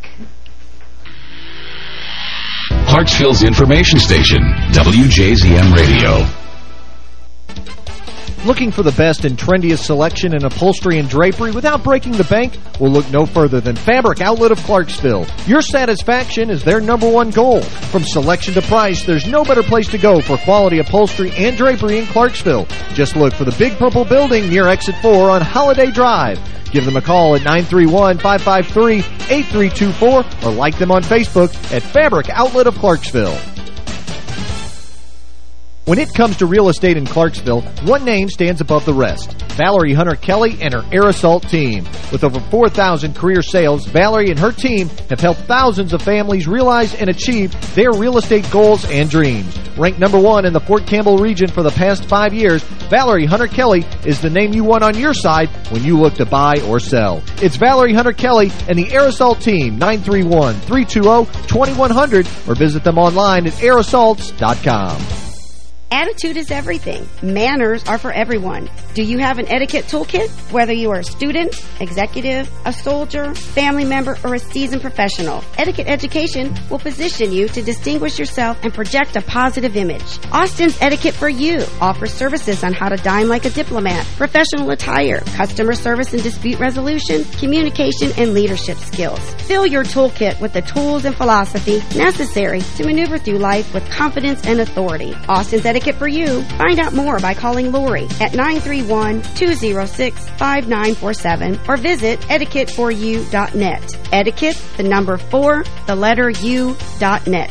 Clarksville's information station, W J Z M Radio. Looking for the best and trendiest selection in upholstery and drapery without breaking the bank? We'll look no further than Fabric Outlet of Clarksville. Your satisfaction is their number one goal. From selection to price, there's no better place to go for quality upholstery and drapery in Clarksville. Just look for the Big Purple Building near Exit four on Holiday Drive. Give them a call at nine three one, five five three, eight three two four or like them on Facebook at Fabric Outlet of Clarksville. When it comes to real estate in Clarksville, one name stands above the rest. Valerie Hunter Kelly and her Air Assault team. With over four thousand career sales, Valerie and her team have helped thousands of families realize and achieve their real estate goals and dreams. Ranked number one in the Fort Campbell region for the past five years, Valerie Hunter Kelly is the name you want on your side when you look to buy or sell. It's Valerie Hunter Kelly and the Air Assault team, nine three one, three two zero, two one zero zero, or visit them online at air assaults dot com. Attitude is everything. Manners are for everyone. Do you have an etiquette toolkit? Whether you are a student, executive, a soldier, family member, or a seasoned professional, Etiquette Education will position you to distinguish yourself and project a positive image. Austin's Etiquette for You offers services on how to dine like a diplomat, professional attire, customer service and dispute resolution, communication, and leadership skills. Fill your toolkit with the tools and philosophy necessary to maneuver through life with confidence and authority. Austin's Etiquette for You. Find out more by calling Lori at nine three one, two zero six, five nine four seven or visit etiquette for you dot net. Etiquette, the number four, the letter U dot net.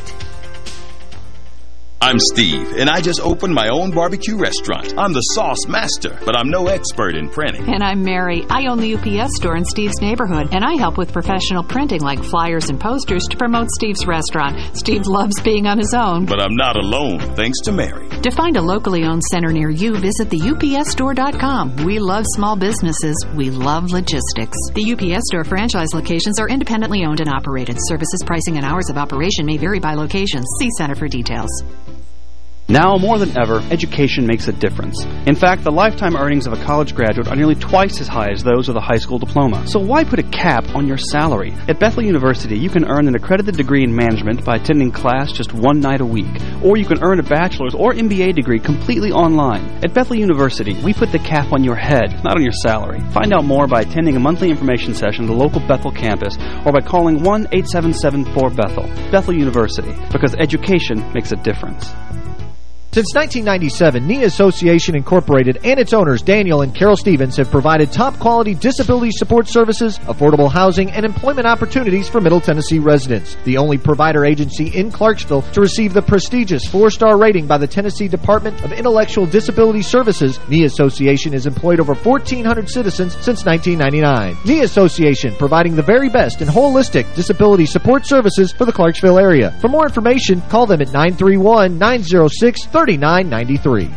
I'm Steve, and I just opened my own barbecue restaurant. I'm the sauce master, but I'm no expert in printing. And I'm Mary. I own the U P S store in Steve's neighborhood, and I help with professional printing like flyers and posters to promote Steve's restaurant. Steve loves being on his own. But I'm not alone, thanks to Mary. To find a locally owned center near you, visit the U P S store dot com. We love small businesses. We love logistics. The U P S store franchise locations are independently owned and operated. Services, pricing, and hours of operation may vary by location. See Center for details. Now more than ever, education makes a difference. In fact, the lifetime earnings of a college graduate are nearly twice as high as those with a high school diploma. So why put a cap on your salary? At Bethel University, you can earn an accredited degree in management by attending class just one night a week. Or you can earn a bachelor's or M B A degree completely online. At Bethel University, we put the cap on your head, not on your salary. Find out more by attending a monthly information session at the local Bethel campus or by calling one eight seven seven four Bethel. Bethel University, because education makes a difference. Since nineteen ninety-seven, Nia Association Incorporated and its owners, Daniel and Carol Stevens, have provided top-quality disability support services, affordable housing, and employment opportunities for Middle Tennessee residents. The only provider agency in Clarksville to receive the prestigious four-star rating by the Tennessee Department of Intellectual Disability Services, Nia Association has employed over fourteen hundred citizens since nineteen ninety-nine. Nia Association, providing the very best in holistic disability support services for the Clarksville area. For more information, call them at nine three one, nine oh six, three nine nine three.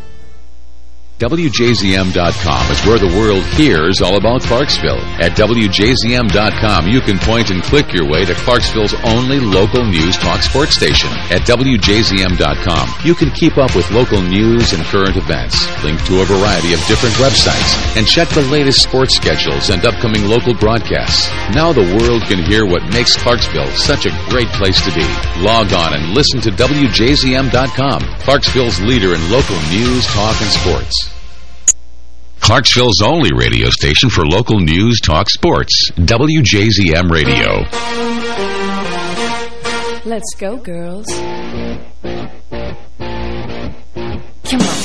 W J Z M dot com is where the world hears all about Clarksville. At W J Z M dot com, you can point and click your way to Clarksville's only local news talk sports station. At W J Z M dot com, you can keep up with local news and current events, link to a variety of different websites, and check the latest sports schedules and upcoming local broadcasts. Now the world can hear what makes Clarksville such a great place to be. Log on and listen to W J Z M dot com, Clarksville's leader in local news, talk, and sports. Clarksville's only radio station for local news, talk, sports. W J Z M Radio. Let's go, girls. Come on.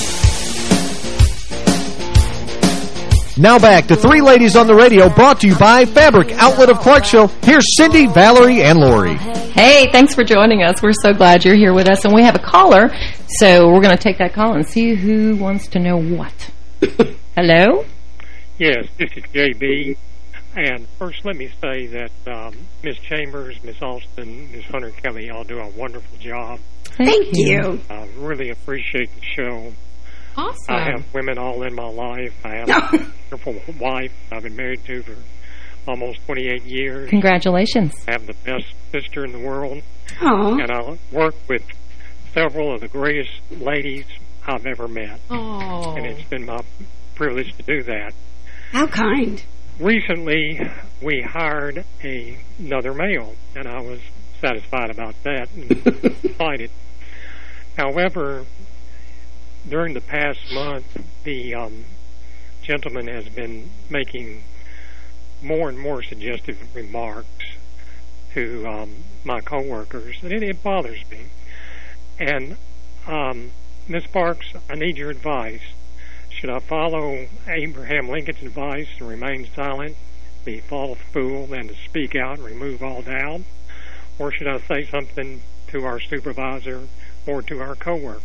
Now back to Three Ladies on the Radio, brought to you by Fabric Outlet of Clarksville. Here's Cindy, Valerie, and Lori. Hey, thanks for joining us. We're so glad you're here with us. And we have a caller, so we're going to take that call and see who wants to know what. Hello? Yes, this is J B. And first, let me say that um, Miss Chambers, Miss Austin, Miss Hunter Kelly all do a wonderful job. Thank you. I really appreciate the show. Awesome. I have women all in my life. I have a wonderful wife I've been married to for almost twenty-eight years. Congratulations. I have the best sister in the world. Aww. And I work with several of the greatest ladies I've ever met. Oh. And it's been my privilege to do that. How kind. Recently, we hired a, another male, and I was satisfied about that and excited. However, during the past month, the um, gentleman has been making more and more suggestive remarks to um, my coworkers, and it, it bothers me. And um, Miz Sparks, I need your advice. Should I follow Abraham Lincoln's advice and remain silent, be false fool, and to speak out and remove all doubt? Or should I say something to our supervisor or to our coworker?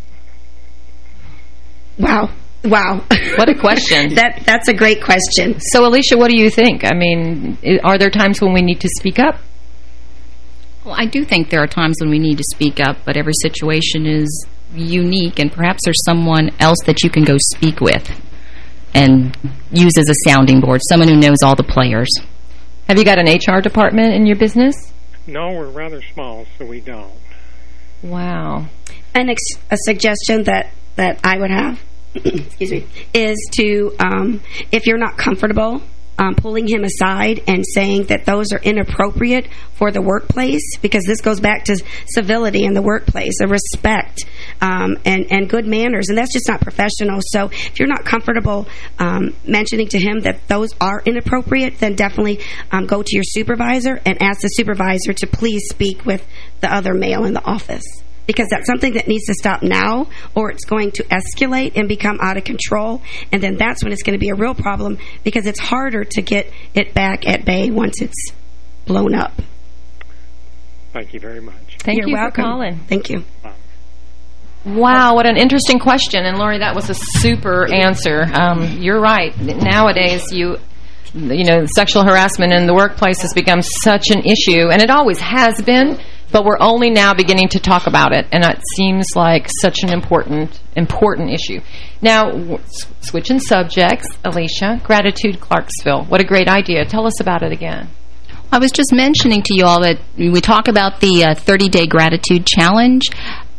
Wow. Wow. What a question. that That's a great question. So, Alicia, what do you think? I mean, are there times when we need to speak up? Well, I do think there are times when we need to speak up, but every situation is unique, and perhaps there's someone else that you can go speak with and use as a sounding board, someone who knows all the players. Have you got an H R department in your business? No, we're rather small, so we don't. Wow. An ex a suggestion that, that I would have excuse me, is to, um, if you're not comfortable Um, pulling him aside and saying that those are inappropriate for the workplace, because this goes back to civility in the workplace, a respect um, and, and good manners, and that's just not professional. So if you're not comfortable um, mentioning to him that those are inappropriate, then definitely um, go to your supervisor and ask the supervisor to please speak with the other male in the office. Because that's something that needs to stop now, or it's going to escalate and become out of control. And then that's when it's going to be a real problem, because it's harder to get it back at bay once it's blown up. Thank you very much. Thank You're you welcome. for calling. Thank you. Wow, what an interesting question. And, Lori, that was a super answer. Um, you're right. Nowadays, you... you know, sexual harassment in the workplace has become such an issue, and it always has been, but we're only now beginning to talk about it, and it seems like such an important, important issue. Now, switching subjects, Alicia, Gratitude Clarksville. What a great idea. Tell us about it again. I was just mentioning to you all that we talk about the thirty-day uh, gratitude challenge.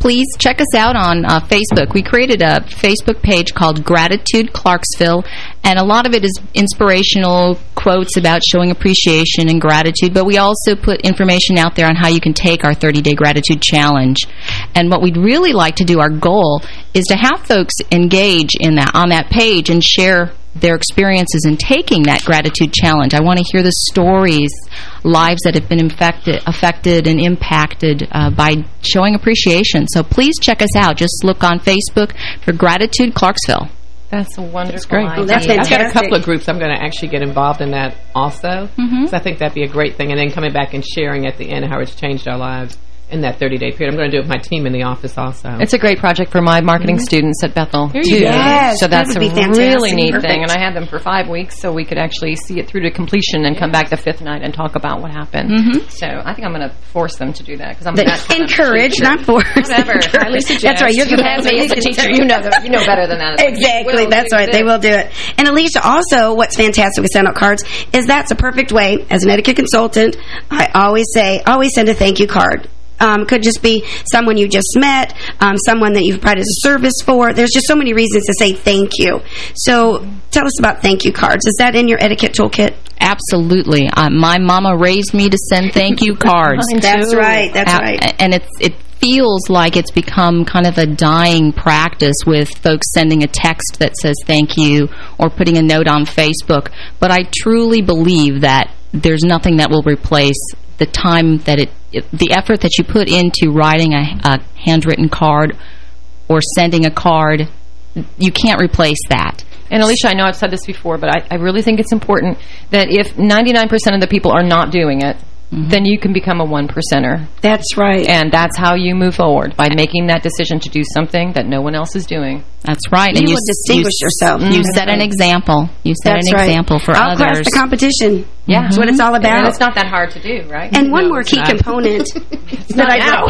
please check us out on uh, Facebook. We created a Facebook page called Gratitude Clarksville, and a lot of it is inspirational quotes about showing appreciation and gratitude, but we also put information out there on how you can take our thirty-day gratitude challenge. And what we'd really like to do, our goal, is to have folks engage in that on that page and share their experiences in taking that gratitude challenge. I want to hear the stories, lives that have been infected, affected and impacted uh, by showing appreciation. So please check us out. Just look on Facebook for Gratitude Clarksville. That's a wonderful That's great. idea. That's fantastic. I've got a couple of groups I'm going to actually get involved in that also. Mm-hmm. So I think that'd be a great thing. And then coming back and sharing at the end how it's changed our lives in that thirty-day period. I'm going to do it with my team in the office also. It's a great project for my marketing mm-hmm. students at Bethel, too. Yes, so that's that a really neat Perfect. thing. And I had them for five weeks so we could actually see it through to completion and yeah. come back the fifth night and talk about what happened. Mm-hmm. So I think I'm going to force them to do that. Because I'm the, that kind encourage, of not force. Whatever. Highly suggest. That's right. You're you have me as a teacher. You know, the, you know better than that. Exactly. That's right. They will do it. And Alicia, also, what's fantastic with send out cards is that's a perfect way. As an etiquette consultant, I always say, always send a thank you card. Um, could just be someone you just met, um, someone that you've provided a service for. There's just so many reasons to say thank you. So tell us about thank you cards. Is that in your etiquette toolkit? Absolutely. Uh, my mama raised me to send thank you cards. That's right. That's uh, right. And it's it feels like it's become kind of a dying practice with folks sending a text that says thank you or putting a note on Facebook. But I truly believe that there's nothing that will replace the time that it, it the effort that you put into writing a, a handwritten card or sending a card. You can't replace that. And Alicia, I know I've said this before, but I, I really think it's important that if ninety-nine percent of the people are not doing it, mm-hmm. then you can become a one percenter. That's right. And that's how you move forward, by making that decision to do something that no one else is doing. That's right. You and will you distinguish you, yourself. You That's set right. an example. You set That's an right. example for Outclass others. Outclass the competition. Yeah. That's what it's all about. And it's not that hard to do, right? And one no, more key not. component that I now.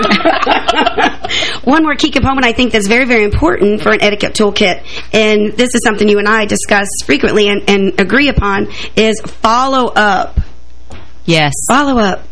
One more key component I think that's very, very important for an etiquette toolkit, and this is something you and I discuss frequently and, and agree upon, is follow up. Yes. Follow up.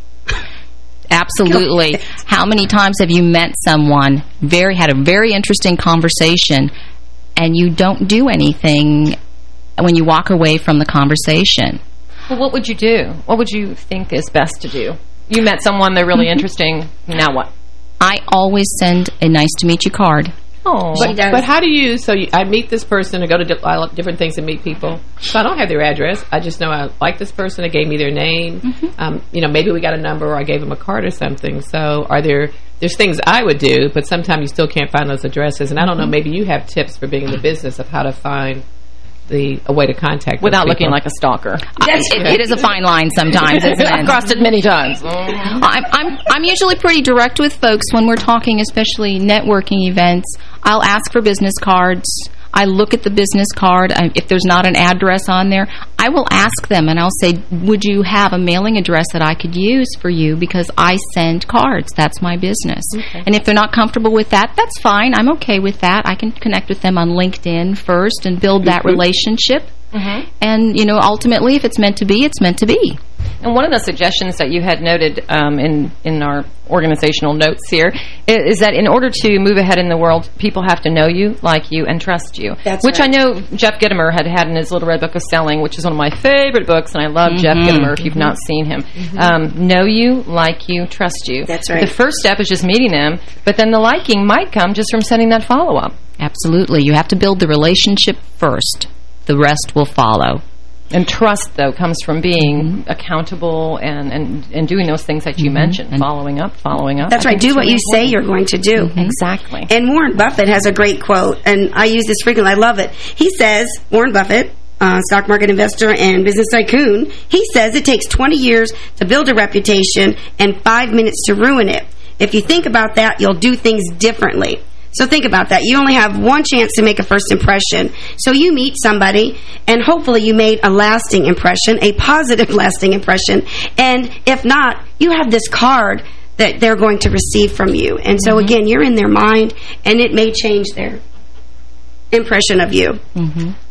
Absolutely. How many times have you met someone, very had a very interesting conversation, and you don't do anything when you walk away from the conversation? Well, what would you do? What would you think is best to do? You met someone, they're really mm-hmm. interesting. Now what? I always send a nice to meet you card. Oh, but, but how do you, so you, I meet this person, I go to di I love different things and meet people. So I don't have their address. I just know I like this person. They gave me their name. Mm-hmm. um, you know, maybe we got a number or I gave them a card or something. So are there, there's things I would do, but sometimes you still can't find those addresses. And I don't know, maybe you have tips for being in the business of how to find the a way to contact without looking like a stalker. That's, it, it is a fine line sometimes, isn't it? I've crossed it many times. I'm, I'm I'm usually pretty direct with folks when we're talking, especially networking events. I'll ask for business cards. I look at the business card. I, if there's not an address on there, I will ask them and I'll say, would you have a mailing address that I could use for you, because I send cards. That's my business. Okay. And if they're not comfortable with that, that's fine. I'm okay with that. I can connect with them on LinkedIn first and build that relationship. Mm-hmm. And, you know, ultimately, if it's meant to be, it's meant to be. And one of the suggestions that you had noted um, in, in our organizational notes here is, is that in order to move ahead in the world, people have to know you, like you, and trust you. That's which right. I know Jeff Gitomer had had in his Little Red Book of Selling, which is one of my favorite books, and I love mm-hmm. Jeff Gitomer if you've mm-hmm. not seen him. Mm-hmm. um, know you, like you, trust you. That's right. The first step is just meeting them, but then the liking might come just from sending that follow-up. Absolutely. You have to build the relationship first. The rest will follow. And trust, though, comes from being mm-hmm. accountable and, and, and doing those things that you mm-hmm. mentioned, and following up, following up. That's right. Do what really you important. say you're going to do. Mm-hmm. Exactly. And Warren Buffett has a great quote, and I use this frequently. I love it. He says, Warren Buffett, uh, stock market investor and business tycoon, he says it takes twenty years to build a reputation and five minutes to ruin it. If you think about that, you'll do things differently. So think about that. You only have one chance to make a first impression. So you meet somebody, and hopefully you made a lasting impression, a positive lasting impression. And if not, you have this card that they're going to receive from you. And so, mm-hmm. again, you're in their mind, and it may change their impression of you. Mm-hmm.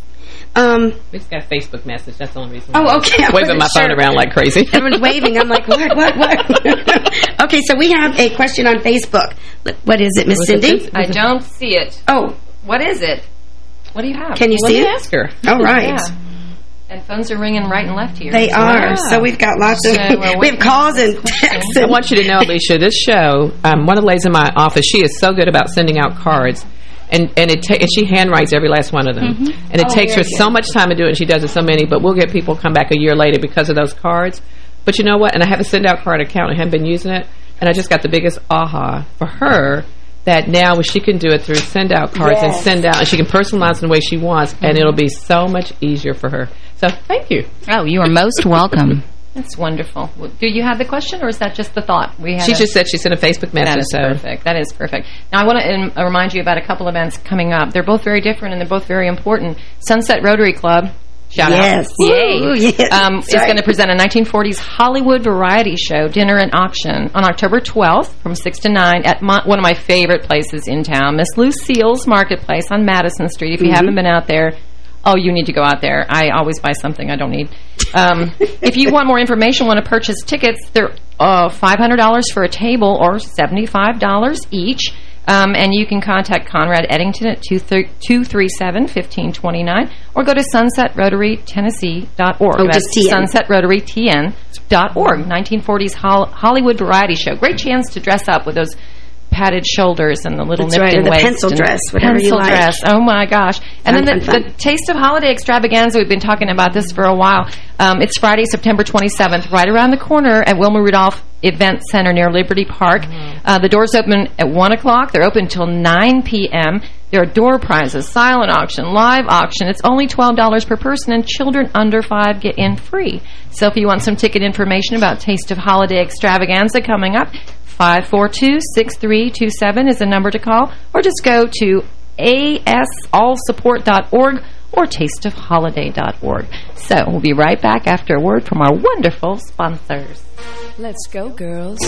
Um, we just got a Facebook message. That's the only reason. Oh, okay. I'm waving my sure. phone around like crazy. Everyone's waving. I'm like, what, what, what? Okay, so we have a question on Facebook. What is it, Miss Cindy? I don't see it. Oh. What is it? What do you have? Can you Let see me it? ask her. All right. Yeah. And phones are ringing right and left here. They so are. yeah. So we've got lots of, So we're we have calls and texts. I want you to know, Alicia, this show, um, one of the ladies in my office, she is so good about sending out cards. And and it ta and she handwrites every last one of them. Mm-hmm. And it Oh, takes her very so good. much time to do it, and she does it so many, but we'll get people come back a year later because of those cards. But you know what? And I have a send-out card account. I haven't been using it. And I just got the biggest aha for her that now she can do it through send-out cards Yes. and send out, and she can personalize it the way she wants, mm-hmm. and it'll be so much easier for her. So thank you. Oh, you are most welcome. That's wonderful. Do you have the question, or is that just the thought? We had She a, just said she sent a Facebook message. That is so. perfect. That is perfect. Now, I want to um, remind you about a couple events coming up. They're both very different, and they're both very important. Sunset Rotary Club, shout yes. out. Yay. Woo, yes. Um, is going to present a nineteen forties Hollywood variety show, Dinner and Auction, on October twelfth from six to nine at my, one of my favorite places in town, Miss Lucille's Marketplace on Madison Street. If you mm-hmm. haven't been out there, oh, you need to go out there. I always buy something I don't need. Um, if you want more information, want to purchase tickets, they're uh, five hundred dollars for a table or seventy-five dollars each. Um, and you can contact Conrad Eddington at two three seven, one five two nine or go to sunset rotary tennessee dot org. Oh, That's just T N. sunset rotary t n dot org. nineteen forties Hol Hollywood variety show. Great chance to dress up with those padded shoulders and the little That's nipped right, or the waist. pencil dress, whatever pencil you like. dress. Oh, my gosh. And Fun, then the, fun, the Taste of Holiday Extravaganza, we've been talking about this for a while. Um, it's Friday, September twenty-seventh, right around the corner at Wilma Rudolph Event Center near Liberty Park. Mm-hmm. uh, the doors open at one o'clock. They're open until nine p m There are door prizes, silent auction, live auction. It's only twelve dollars per person, and children under five get in free. So if you want some ticket information about Taste of Holiday Extravaganza coming up, five four two, six three two seven is the number to call, or just go to a s all support dot org or taste of holiday dot org. So we'll be right back after a word from our wonderful sponsors. Let's go, girls.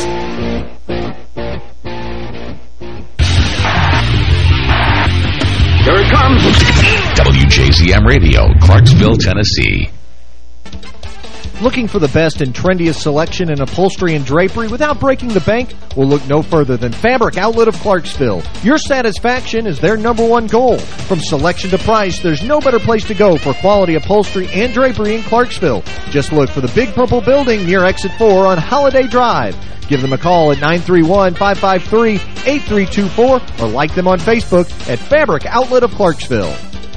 Here it comes. W J Z M Radio, Clarksville, Tennessee. Looking for the best and trendiest selection in upholstery and drapery without breaking the bank? We'll look no further than Fabric Outlet of Clarksville. Your satisfaction is their number one goal. From selection to price, there's no better place to go for quality upholstery and drapery in Clarksville. Just look for the Big Purple Building near Exit four on Holiday Drive. Give them a call at nine three one, five five three, eight three two four or like them on Facebook at Fabric Outlet of Clarksville.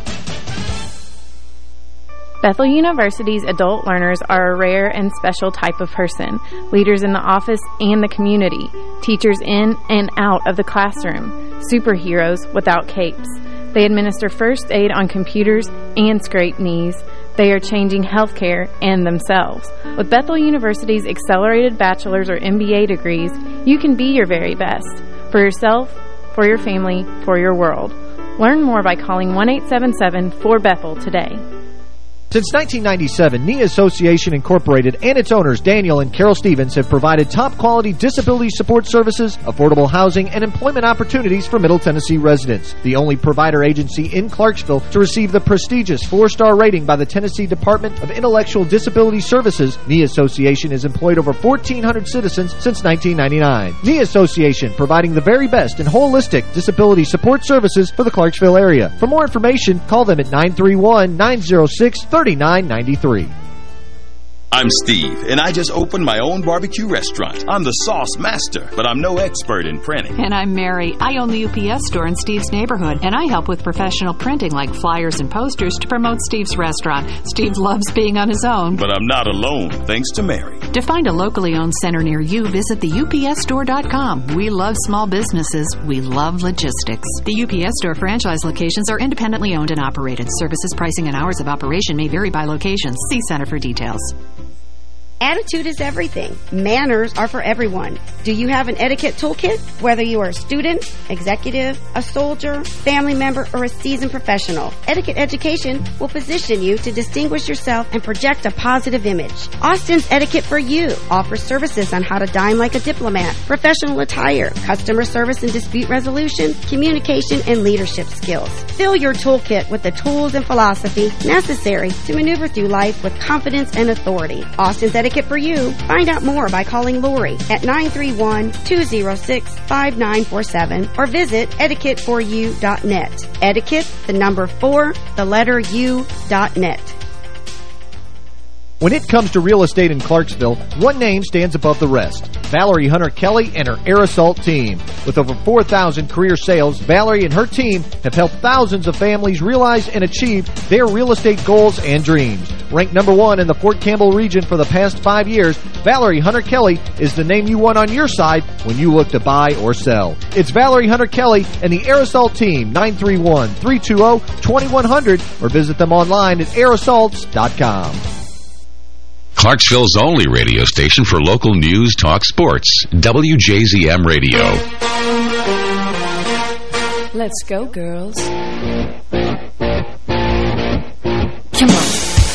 Bethel University's adult learners are a rare and special type of person, leaders in the office and the community, teachers in and out of the classroom, superheroes without capes. They administer first aid on computers and scrape knees. They are changing healthcare and themselves. With Bethel University's accelerated bachelor's or M B A degrees, you can be your very best, for yourself, for your family, for your world. Learn more by calling one eight seven seven, four Bethel today. Since nineteen ninety-seven, Knee Association Incorporated and its owners, Daniel and Carol Stevens, have provided top-quality disability support services, affordable housing, and employment opportunities for Middle Tennessee residents. The only provider agency in Clarksville to receive the prestigious four-star rating by the Tennessee Department of Intellectual Disability Services, Knee Association has employed over fourteen hundred citizens since nineteen ninety-nine. Knee Association, providing the very best in holistic disability support services for the Clarksville area. For more information, call them at nine three one, nine oh six, three nine nine three. I'm Steve, and I just opened my own barbecue restaurant. I'm the sauce master, but I'm no expert in printing. And I'm Mary. I own the U P S store in Steve's neighborhood, and I help with professional printing like flyers and posters to promote Steve's restaurant. Steve loves being on his own. But I'm not alone, thanks to Mary. To find a locally owned center near you, visit the U P S store dot com. We love small businesses. We love logistics. The U P S store franchise locations are independently owned and operated. Services, pricing, and hours of operation may vary by location. See Center for details. Attitude is everything. Manners are for everyone. Do you have an etiquette toolkit? Whether you are a student, executive, a soldier, family member, or a seasoned professional, Etiquette Education will position you to distinguish yourself and project a positive image. Austin's Etiquette for You offers services on how to dine like a diplomat, professional attire, customer service and dispute resolution, communication, and leadership skills. Fill your toolkit with the tools and philosophy necessary to maneuver through life with confidence and authority. Austin's Etiquette for You. Find out more by calling Lori at nine three one, two oh six, five nine four seven or visit etiquette for you dot net. Etiquette, the number four, the letter U dot net. When it comes to real estate in Clarksville, one name stands above the rest. Valerie Hunter Kelly and her Air Assault team. With over four thousand career sales, Valerie and her team have helped thousands of families realize and achieve their real estate goals and dreams. Ranked number one in the Fort Campbell region for the past five years, Valerie Hunter Kelly is the name you want on your side when you look to buy or sell. It's Valerie Hunter Kelly and the Air Assault team, nine three one, three two zero, two one zero zero, or visit them online at air assaults dot com. Clarksville's only radio station for local news, talk, sports. W J Z M Radio. Let's go, girls. Come on.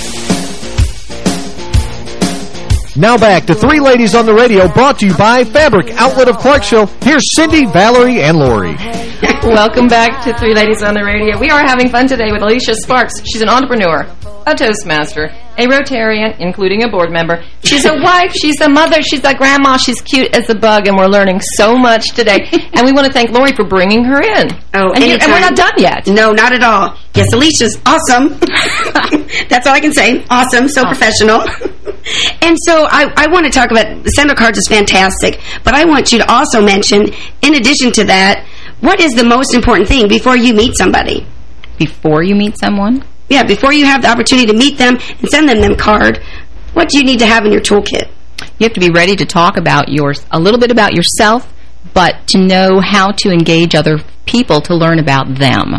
Now back to Three Ladies on the Radio, brought to you by Fabric Outlet of Clarksville. Here's Cindy, Valerie, and Lori. Welcome back to Three Ladies on the Radio. We are having fun today with Alicia Sparks. She's an entrepreneur, a Toastmaster, a Rotarian, including a board member. She's a wife, she's a mother, she's a grandma, she's cute as a bug, and we're learning so much today. And we want to thank Lori for bringing her in. Oh, and, you, and we're not done yet. No, not at all. Yes, Alicia's awesome. That's all I can say. Awesome, so awesome. Professional. And so I, I want to talk about, the Sender cards is fantastic, but I want you to also mention, in addition to that, what is the most important thing before you meet somebody? Before you meet someone? Yeah, before you have the opportunity to meet them and send them them card, what do you need to have in your toolkit? You have to be ready to talk about yours, a little bit about yourself, but to know how to engage other people to learn about them.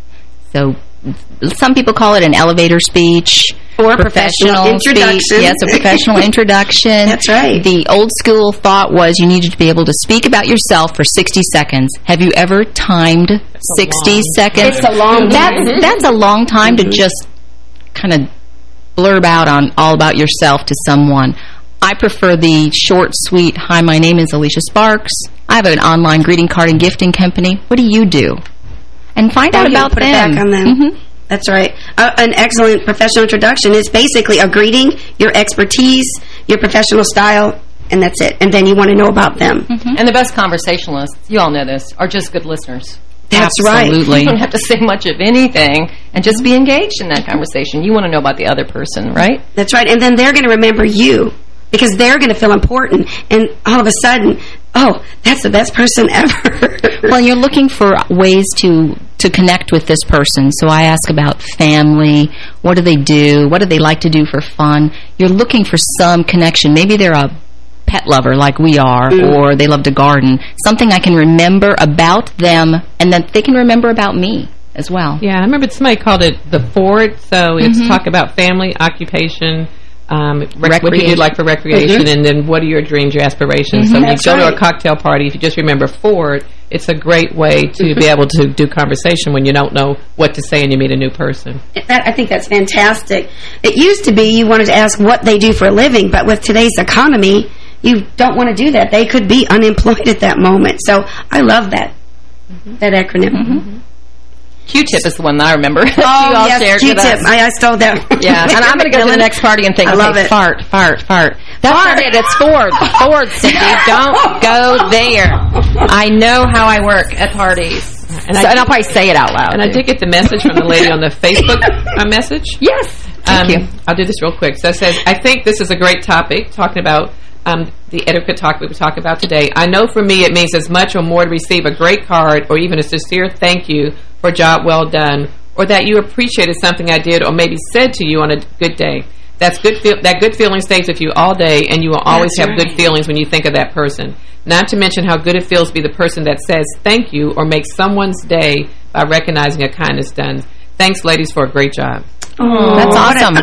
So some people call it an elevator speech. Or a professional, professional introduction. Speech. Yes, a professional introduction. That's right. The old school thought was you needed to be able to speak about yourself for sixty seconds. Have you ever timed that's sixty seconds? It's a long time. That's, that's a long time mm-hmm. to just kind of blurb out on all about yourself to someone. I prefer the short, sweet, hi, my name is Alicia Sparks. I have an online greeting card and gifting company. What do you do? And find oh, out about put them. It back on them. Mm-hmm. That's right. Uh, an excellent professional introduction is basically a greeting, your expertise, your professional style, and that's it. And then you want to know about them. Mm-hmm. And the best conversationalists, you all know this, are just good listeners. That's Absolutely. right. You don't have to say much of anything and just be engaged in that conversation. You want to know about the other person, right? That's right. And then they're going to remember you because they're going to feel important. And all of a sudden, oh, that's the best person ever. Well, you're looking for ways to to connect with this person. So I ask about family. What do they do? What do they like to do for fun? You're looking for some connection. Maybe they're a pet lover like we are, mm. or they love to garden. Something I can remember about them and that they can remember about me as well. Yeah, I remember somebody called it the Ford. So it's mm-hmm. talk about family, occupation, Um, rec what do you do like for recreation, mm-hmm. and then what are your dreams, your aspirations? Mm-hmm. So when That's you go right. to a cocktail party, if you just remember Ford, it's a great way to be able to do conversation when you don't know what to say and you meet a new person. That, I think that's fantastic. It used to be you wanted to ask what they do for a living, but with today's economy, you don't want to do that. They could be unemployed at that moment. So I love that, mm-hmm. that acronym. Mm-hmm. Q-tip is the one that I remember. Oh, yes, Q-tip. I, I stole that. Yeah, and I'm going to go to the next party and think, I love okay, it. fart, fart, fart. That's fart. Not it. It's Ford. Ford, Cindy. Don't go there. I know how I work at parties. And, so, I and I'll probably say it out loud. And too. I did get the message from the lady on the Facebook uh, message. Yes. Thank um, you. I'll do this real quick. So it says, I think this is a great topic, talking about Um, the etiquette talk we were talking about today. I know for me it means as much or more to receive a great card or even a sincere thank you for a job well done, or that you appreciated something I did or maybe said to you on a good day. That's good. Feel that good feeling stays with you all day, and you will always That's have right. good feelings when you think of that person. Not to mention how good it feels to be the person that says thank you or makes someone's day by recognizing a kindness done. Thanks, ladies, for a great job. Oh, that's awesome. What a,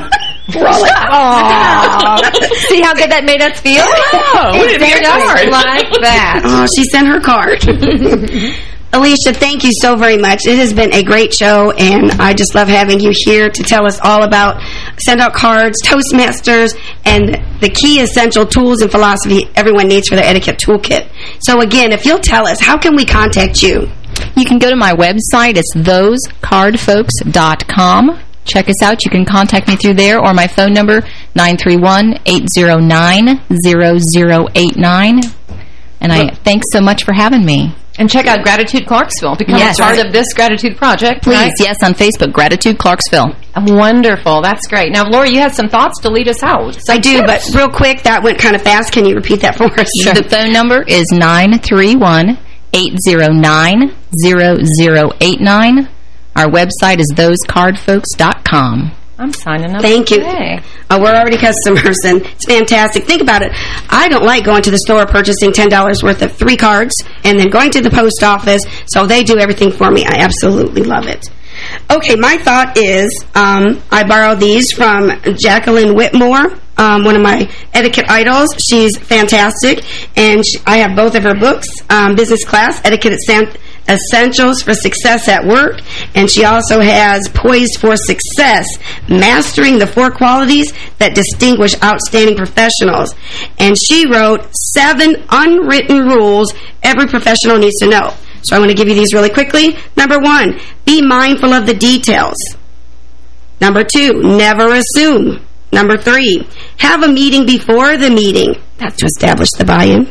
Aww. See how good that made us feel? Oh, we didn't hear Just like that. Oh, she sent her card. Alicia, thank you so very much. It has been a great show, and I just love having you here to tell us all about Send Out Cards, Toastmasters, and the key essential tools and philosophy everyone needs for their etiquette toolkit. So again, if you'll tell us, how can we contact you? You can go to my website. It's those card folks dot com. Check us out. You can contact me through there, or my phone number, nine three one, eight zero nine, zero zero eight nine. And I thanks so much for having me. And check out Gratitude Clarksville. Become yes. a part of this Gratitude Project. Please, right? yes, on Facebook, Gratitude Clarksville. Wonderful. That's great. Now, Lori, you have some thoughts to lead us out. I do, tips. But real quick, that went kind of fast. Can you repeat that for us? Sure. The phone number is nine three one, eight zero nine, zero zero eight nine. Our website is those card folks dot com. I'm signing up. Thank you. Today. Uh, we're already customers, and it's fantastic. Think about it. I don't like going to the store purchasing ten dollars worth of three cards and then going to the post office, so they do everything for me. I absolutely love it. Okay, my thought is um, I borrowed these from Jacqueline Whitmore, um, one of my etiquette idols. She's fantastic, and she, I have both of her books, um, Business Class, Etiquette at San Essentials for Success at Work, and she also has Poised for Success, Mastering the Four Qualities That Distinguish Outstanding Professionals. And she wrote seven unwritten rules every professional needs to know. So I want to give you these really quickly. Number one, be mindful of the details. Number two, never assume. Number three, have a meeting before the meeting. That's to establish the buy-in.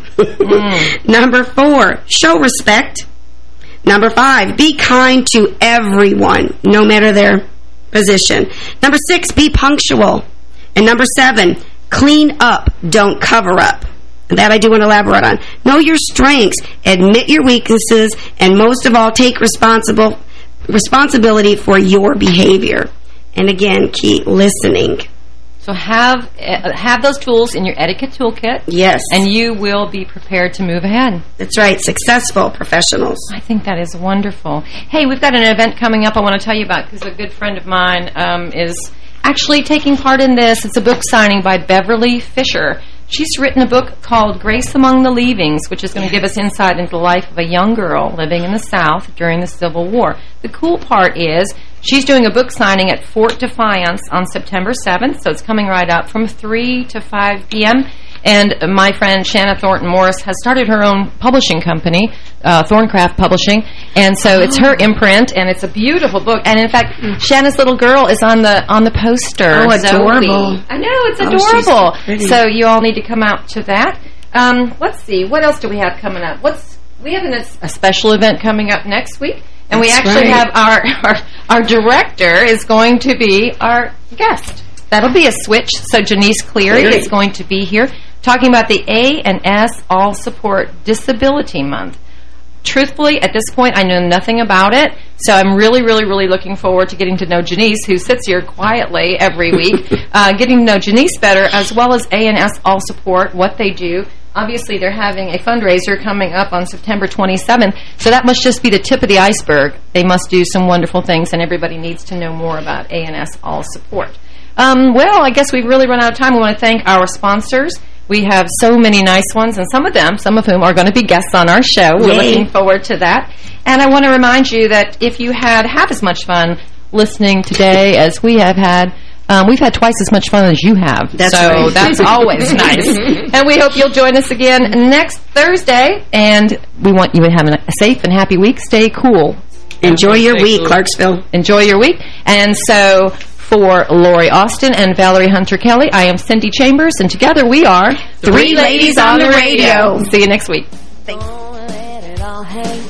Mm. Number four, show respect. Number five, be kind to everyone, no matter their position. Number six, be punctual. And number seven, clean up, don't cover up. And that I do want to elaborate on. Know your strengths, admit your weaknesses, and most of all, take responsible responsibility for your behavior. And again, keep listening. So have uh, have those tools in your etiquette toolkit. Yes. And you will be prepared to move ahead. That's right. Successful professionals. I think that is wonderful. Hey, we've got an event coming up I want to tell you about because a good friend of mine um, is actually taking part in this. It's a book signing by Beverly Fisher. She's written a book called Grace Among the Leavings, which is going to give us insight into the life of a young girl living in the South during the Civil War. The cool part is she's doing a book signing at Fort Defiance on September seventh, so it's coming right up from three to five p m And my friend Shanna Thornton Morris has started her own publishing company, uh, Thorncraft Publishing, and so it's her imprint, and it's a beautiful book. And in fact, mm. Shanna's little girl is on the on the poster. Oh, adorable! Zoe. I know, it's adorable. Oh, so you all need to come out to that. Um, let's see, what else do we have coming up? What's we have an, a special event coming up next week, and That's we actually right. have our, our our director is going to be our guest. That'll be a switch. So Janice Cleary Cleary. is going to be here, talking about the A and S All Support Disability Month. Truthfully, at this point, I know nothing about it, so I'm really, really, really looking forward to getting to know Janice, who sits here quietly every week, uh, getting to know Janice better, as well as A and S All Support, what they do. Obviously, they're having a fundraiser coming up on September twenty-seventh, so that must just be the tip of the iceberg. They must do some wonderful things, and everybody needs to know more about A and S All Support. Um, well, I guess we've really run out of time. We want to thank our sponsors. We have so many nice ones, and some of them, some of whom are going to be guests on our show. We're Yay. looking forward to that. And I want to remind you that if you had half as much fun listening today as we have had, um, we've had twice as much fun as you have. That's so right. that's always nice. And we hope you'll join us again next Thursday. And we want you to have a safe and happy week. Stay cool. Enjoy your Stay week, cool. Clarksville. Enjoy your week. And so for Lori Austin and Valerie Hunter-Kelly, I am Cindy Chambers, and together we are Three, Three Ladies on the Radio. See you next week. Thanks. Let it all hang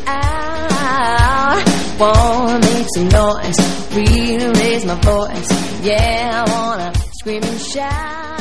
out. Wanna make some noise, really raise my voice. Yeah, I wanna scream and shout.